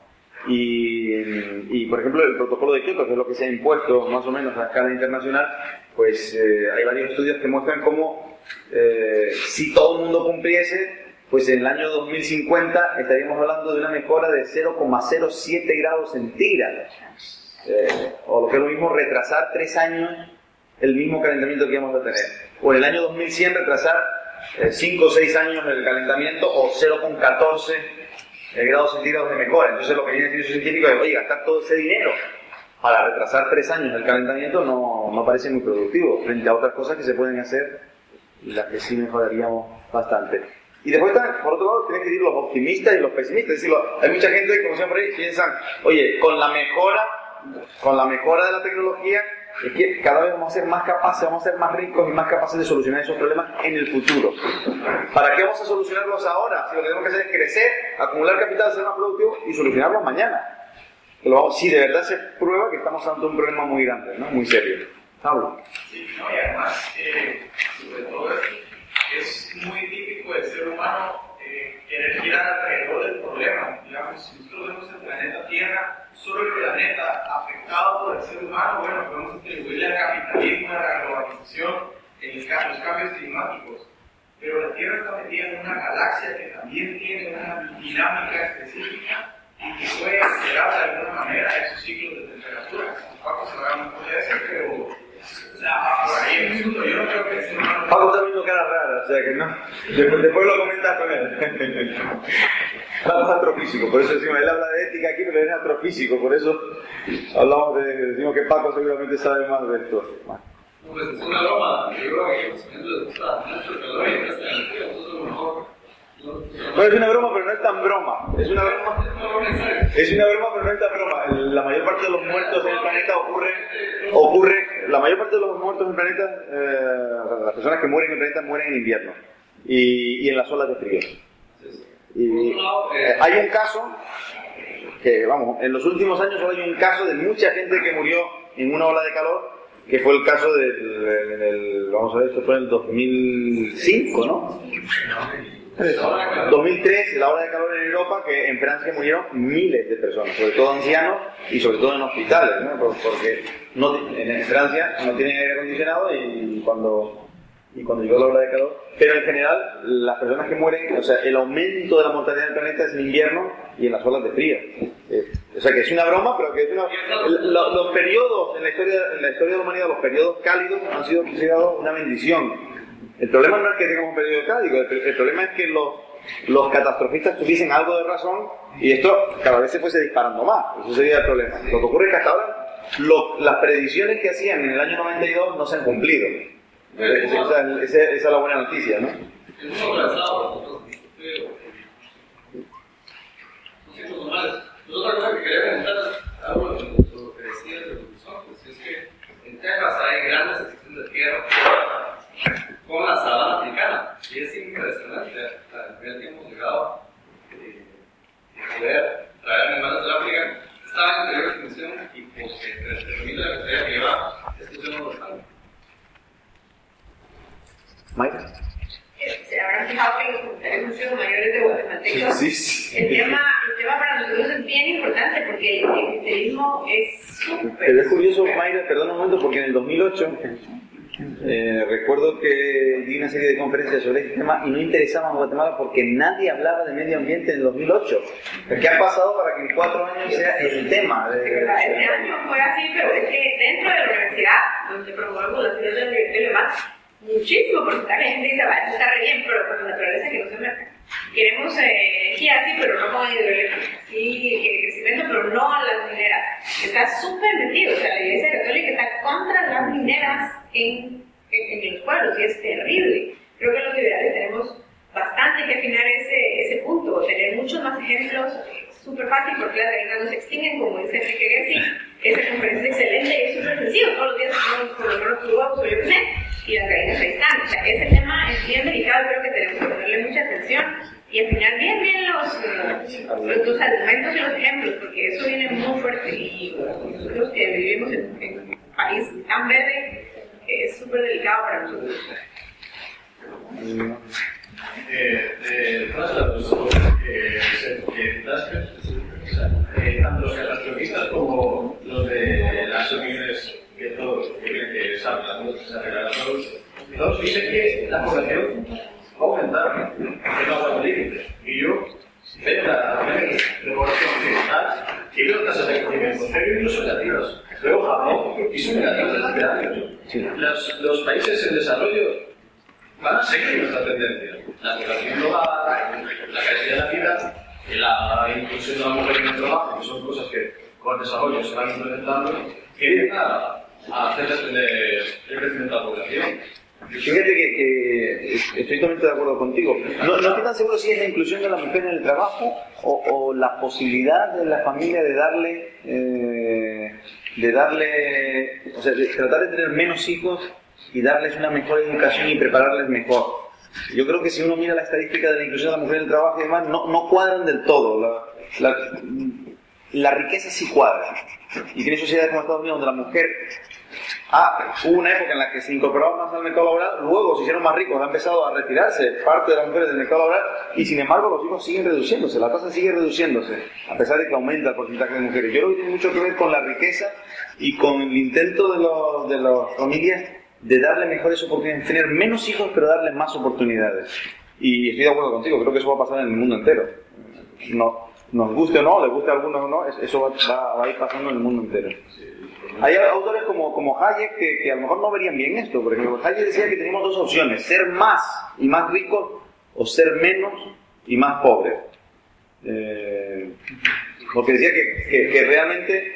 Y por ejemplo, el protocolo de Kioto, que es lo que se ha impuesto más o menos a escala internacional, pues hay varios estudios que muestran cómo si todo el mundo cumpliese, pues en el año 2050 estaríamos hablando de una mejora de 0,07 grados centígrados. O lo que es lo mismo, retrasar 3 años el mismo calentamiento que íbamos a tener. O en el año 2100 retrasar 5 o 6 años el calentamiento, o 0,14 grados centígrados de mejora. Entonces lo que viene diciendo el científico es, oye, gastar todo ese dinero para retrasar 3 años el calentamiento no parece muy productivo frente a otras cosas que se pueden hacer y las que sí mejoraríamos bastante. Y después están, por otro lado, tienen que ir los optimistas y los pesimistas. Es decir, hay mucha gente, como decía por ahí, piensan, oye, con la mejora de la tecnología, es que cada vez vamos a ser más capaces, vamos a ser más ricos y más capaces de solucionar esos problemas en el futuro. ¿Para qué vamos a solucionarlos ahora? Si lo que tenemos que hacer es crecer, acumular capital, ser más productivos y solucionarlos mañana. Si de verdad se prueba que estamos ante un problema muy grande, ¿no? Muy serio. Pablo. Sí, no, y además, sobre todo es muy típico del ser humano querer girar alrededor del problema. Digamos, si nosotros vemos el planeta Tierra, solo el planeta afectado por el ser humano, bueno, podemos atribuirle al capitalismo, a la globalización, los cambios climáticos. Pero la Tierra está metida en una galaxia que también tiene una dinámica específica y que puede alterar de alguna manera esos ciclos de temperatura. Paco se va a mejor de eso, pero por ahí el asunto, yo no creo que el ser humano... Paco está viendo cara rara, o sea que no. Después lo comentas con él. Paco es astrofísico, por eso decimos, él habla de ética aquí, pero él es astrofísico, por eso decimos que Paco seguramente sabe más de esto. Pues es una broma, yo creo que los les gusta mucho el calor y presta energía, entonces a lo mejor... Bueno, es una broma, pero no es tan broma. Es una broma, pero no es tan broma. La mayor parte de los muertos en el planeta ocurre. La mayor parte de los muertos en el planeta, las personas que mueren en el planeta mueren en invierno y en las olas de frío. Y hay un caso que, vamos, en los últimos años solo hay un caso de mucha gente que murió en una ola de calor, que fue el caso vamos a ver, esto fue en el 2005, ¿no? 2003, la ola de calor en Europa, que en Francia murieron miles de personas, sobre todo ancianos y sobre todo en hospitales, ¿no? Porque en Francia no tienen aire acondicionado y cuando llegó la ola de calor, pero en general las personas que mueren, o sea, el aumento de la mortalidad del planeta es en invierno y en las olas de frío. O sea que es una broma, pero que es los periodos en la historia de la humanidad, los periodos cálidos han sido considerados una bendición. El problema no es que tengamos un periodo cálido, el problema es que los catastrofistas tuviesen algo de razón y esto cada vez se fuese disparando más. Eso sería el problema. Lo que ocurre es que hasta ahora las predicciones que hacían en el año 92 no se han cumplido. Esa es la buena noticia, ¿no? Otra cosa que quería comentar es algo de lo que decía de los es que en Texas hay grandes secciones de tierra como la sabana africana, y es impresionante al nivel que hemos llegado de poder traer animales de África. Estaba en anterior extinción y pues que termina la historia que lleva, estos no lo están. Mike. Se habrán fijado que los comentarios han sido mayores de guatemaltecos. Sí. El tema para nosotros es bien importante porque el cristianismo es súper... Pero es curioso, Mayra, perdón un momento, porque en el 2008 recuerdo que di una serie de conferencias sobre este tema y no interesaba a Guatemala porque nadie hablaba de medio ambiente en el 2008. ¿Qué ha pasado para que en 4 años sea el tema? Este año fue así, pero es que dentro de la universidad, donde promovemos las ideas del ambiente y demás, muchísimo porcentaje de gente dice, va, eso está re bien, pero con la naturaleza que no se mete. Queremos energía así, pero no con hidroeléctrica. Sí, crecimiento, pero no a las mineras. Está súper metido. O sea, la Iglesia Católica está contra las mineras en los pueblos y es terrible. Creo que los liberales tenemos bastante que afinar ese punto, tener muchos más ejemplos. Súper fácil porque las gallinas no se extinguen, como dice Enrique Gessi. Esa conferencia es excelente y es súper sencillo. Todos los días tenemos por lo menos huevos o yo qué sé, y las gallinas ahí están. O sea, ese tema es bien delicado, creo que tenemos que ponerle mucha atención y afinar bien los argumentos y los ejemplos, porque eso viene muy fuerte y nosotros que vivimos en un país tan verde es súper delicado para nosotros. De todas las cosas que citaste, tanto los catastrofistas como los de las opiniones que todos creen que se arreglará todos dicen que la población va a aumentar, que no habrá límites. Y yo veo la media de población occidental y veo tasas de crecimiento cero, incluso negativas. Veo Japón y son negativas desde hace años. Los países en desarrollo van a seguir esta tendencia. La población no va la calidad de la vida y la inclusión de la mujer en el trabajo, que son cosas que con el desarrollo se van implementando, tienden a hacer el crecimiento de la población. Fíjate que estoy totalmente de acuerdo contigo. No estoy tan seguro si es la inclusión de la mujer en el trabajo o la posibilidad de la familia de darle, o sea, de tratar de tener menos hijos y darles una mejor educación y prepararles mejor. Yo creo que si uno mira la estadística de la inclusión de la mujer en el trabajo y demás, no cuadran del todo. La riqueza sí cuadra. Y tiene sociedades como Estados Unidos donde la mujer hubo una época en la que se incorporaban más al mercado laboral, luego se hicieron más ricos, ha empezado a retirarse parte de las mujeres del mercado laboral y sin embargo los hijos siguen reduciéndose, la tasa sigue reduciéndose, a pesar de que aumenta el porcentaje de mujeres. Yo creo que tiene mucho que ver con la riqueza y con el intento de las familias de darle mejores oportunidades, tener menos hijos pero darles más oportunidades. Y estoy de acuerdo contigo, creo que eso va a pasar en el mundo entero. No, nos guste o no, les guste a algunos o no, eso va a ir pasando en el mundo entero. Hay autores como Hayek que a lo mejor no verían bien esto. Por ejemplo, Hayek decía que teníamos dos opciones: ser más y más ricos o ser menos y más pobres. Porque decía que realmente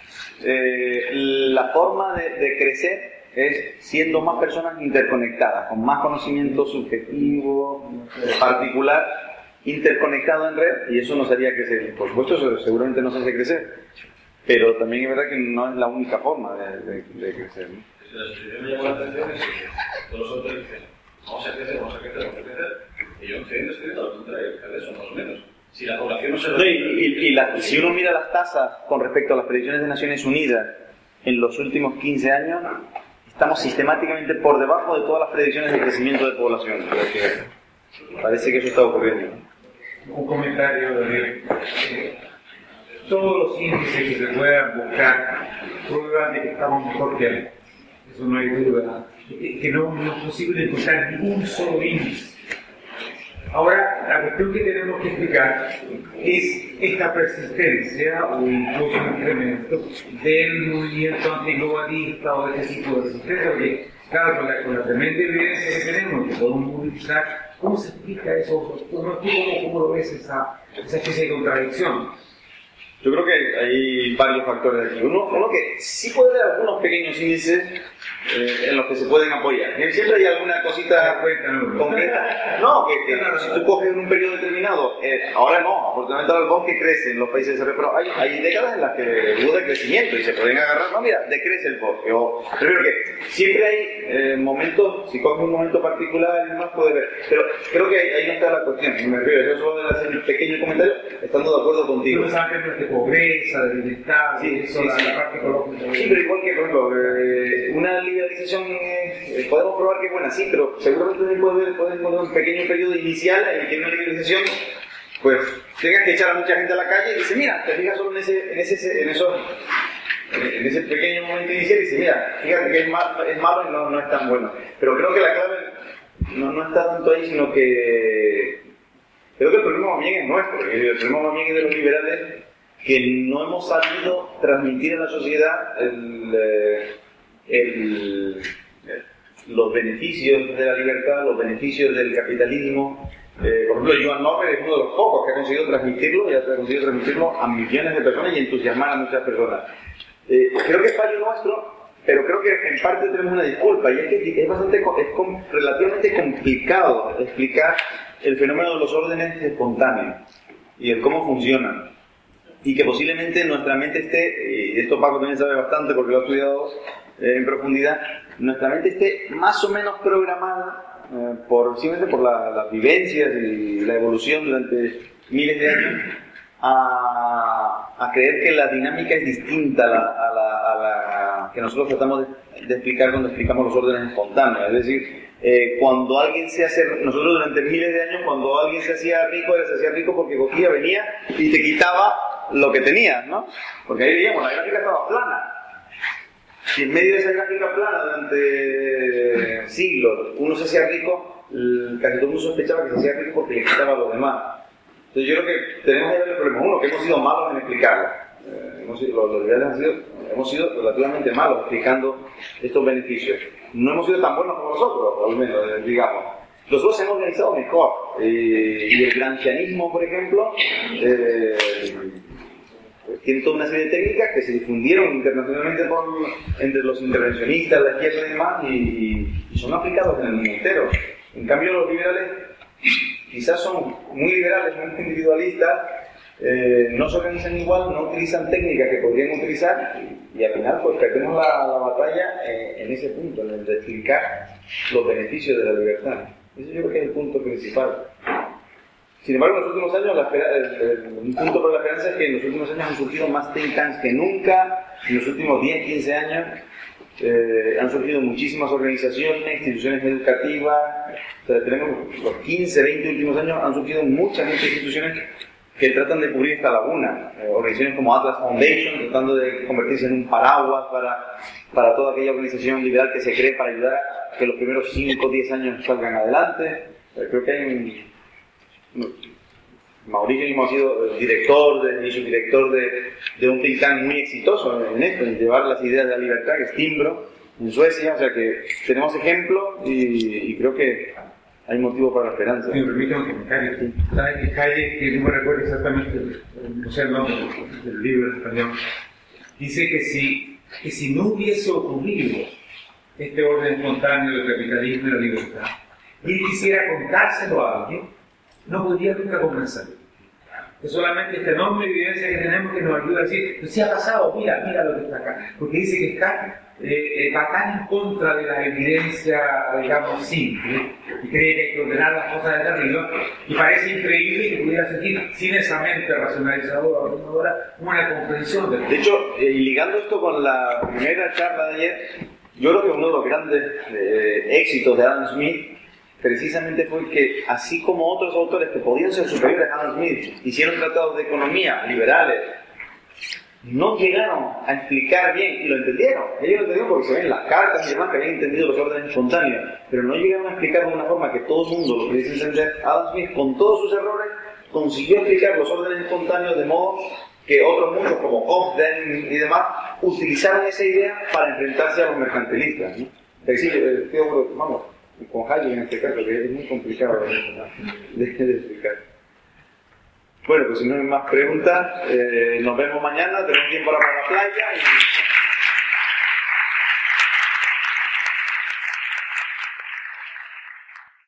la forma de crecer es siendo más personas interconectadas, con más conocimiento subjetivo, particular, interconectado en red, y eso nos haría crecer. Por supuesto, eso seguramente nos hace crecer. Pero también es verdad que no es la única forma de crecer, ¿no? La situación me llamó la atención es que todos los autores dicen vamos a crecer, vamos a crecer, vamos a crecer, y yo estoy describiendo lo contrario, que eso más o menos. Si la población no se reduce... Si uno mira las tasas con respecto a las predicciones de Naciones Unidas en los últimos 15 años, estamos sistemáticamente por debajo de todas las predicciones de crecimiento de población. Porque parece que eso está ocurriendo. Un comentario de todos los índices que se puedan buscar prueban de que estamos mejor que antes. Eso no hay duda. Que no es posible encontrar ningún solo índice. Ahora, la cuestión que tenemos que explicar es esta persistencia o incluso incremento del movimiento antiglobalista o de este tipo de resistencia, porque claro, con la tremenda evidencia que tenemos, que podemos movilizar, ¿cómo se explica eso? ¿Cómo lo ves esa especie de contradicción? Yo creo que hay varios factores aquí. Uno que sí puede haber algunos pequeños índices en los que se pueden apoyar. Siempre hay alguna cosita concreta. No, que si tú coges en un periodo determinado, ahora no, afortunadamente ahora el bosque crece en los países desarrollados, pero hay décadas en las que hubo decrecimiento y se pueden agarrar, no, mira, decrece el bosque. Primero que siempre hay momentos, si coges un momento particular y demás puede ver, pero creo que ahí no está la cuestión. Me refiero, yo solo voy a hacer un pequeño comentario, estando de acuerdo contigo. No saben términos de pobreza, de bienestar, la parte ecológica. Sí, pero igual que, por ejemplo, una liberalización podemos probar que es buena, sí, pero seguramente también puede encontrar un pequeño periodo inicial en el que una liberalización pues tengas que echar a mucha gente a la calle y dice, mira, te fijas solo en ese pequeño momento inicial y dice, mira, fíjate que es malo y no es tan bueno. Pero creo que la clave no está tanto ahí, sino que creo que el problema más bien es nuestro, el problema más bien es de los liberales, que no hemos sabido transmitir a la sociedad los beneficios de la libertad, los beneficios del capitalismo. Por ejemplo, Joan Norberg es uno de los pocos que ha conseguido transmitirlo a millones de personas y entusiasmar a muchas personas. Creo que es fallo nuestro, pero creo que en parte tenemos una disculpa, y es que es relativamente complicado explicar el fenómeno de los órdenes espontáneos y el cómo funcionan. Y que posiblemente nuestra mente esté, y esto Paco también sabe bastante porque lo ha estudiado en profundidad, nuestra mente esté más o menos programada simplemente por las vivencias y la evolución durante miles de años, a creer que la dinámica es distinta a la que nosotros tratamos de explicar cuando explicamos los órdenes espontáneos. Es decir, cuando alguien se hace, nosotros durante miles de años, cuando alguien se hacía rico, él se hacía rico porque cogía, venía y te quitaba lo que tenías, ¿no? Porque ahí veíamos, la gráfica estaba plana. Si en medio de esa gráfica plana durante siglos uno se hacía rico, casi todo el mundo sospechaba que se hacía rico porque le quitaba a los demás. Entonces yo creo que tenemos ahí el problema. Uno, que hemos sido malos en explicarlo. Los liberales hemos sido relativamente malos explicando estos beneficios. No hemos sido tan buenos como nosotros, al menos, digamos. Los dos se han organizado mejor. Y el gramscianismo, por ejemplo, tiene toda una serie de técnicas que se difundieron internacionalmente entre los intervencionistas, la izquierda y demás, y son aplicados en el mundo entero. En cambio, los liberales quizás son muy liberales, muy individualistas, no se organizan igual, no utilizan técnicas que podrían utilizar, y al final pues perdemos la batalla en ese punto, en el de explicar los beneficios de la libertad. Eso yo creo que es el punto principal. Sin embargo, en los últimos años, un punto para la esperanza es que en los últimos años han surgido más think tanks que nunca. En los últimos 10, 15 años han surgido muchísimas organizaciones, instituciones educativas. O sea, tenemos los 15, 20 últimos años, han surgido muchas instituciones que tratan de cubrir esta laguna. Organizaciones como Atlas Foundation, tratando de convertirse en un paraguas para toda aquella organización liberal que se cree para ayudar a que los primeros 5 o 10 años salgan adelante. Creo que hay Mauricio mismo ha sido subdirector de un think tank muy exitoso en esto, en llevar las ideas de la libertad, que es Timbro, en Suecia. O sea que tenemos ejemplo y creo que hay motivo para la esperanza. Si me permiten un comentario. ¿Sabes que Hayek, que no me recuerdo exactamente, no sé el nombre del libro en español, dice que si no hubiese ocurrido este orden espontáneo del capitalismo y la libertad, y él quisiera contárselo a alguien, no podría nunca comenzar. Es solamente esta enorme evidencia que tenemos que nos ayuda a decir, pues si ha pasado, mira lo que está acá. Porque dice que está va tan en contra de la evidencia, digamos, simple, y cree que hay que ordenar las cosas desde arriba, y parece increíble que pudiera sentir sin esa mente racionalizadora una comprensión de hecho, ligando esto con la primera charla de ayer, yo creo que uno de los grandes éxitos de Adam Smith precisamente fue que, así como otros autores que podían ser superiores a Adam Smith hicieron tratados de economía liberales, no llegaron a explicar bien, y lo entendieron. Ellos lo entendieron porque se ven las cartas y demás que habían entendido los órdenes espontáneos, pero no llegaron a explicar de una forma que todo el mundo lo pudiese entender. Adam Smith, con todos sus errores, consiguió explicar los órdenes espontáneos de modo que otros muchos, como Ogden y demás, utilizaron esa idea para enfrentarse a los mercantilistas, ¿no? Es decir, vamos, con Hayek en este caso, que es muy complicado de explicar. Bueno, pues si no hay más preguntas, nos vemos mañana, tenemos tiempo ahora para la playa y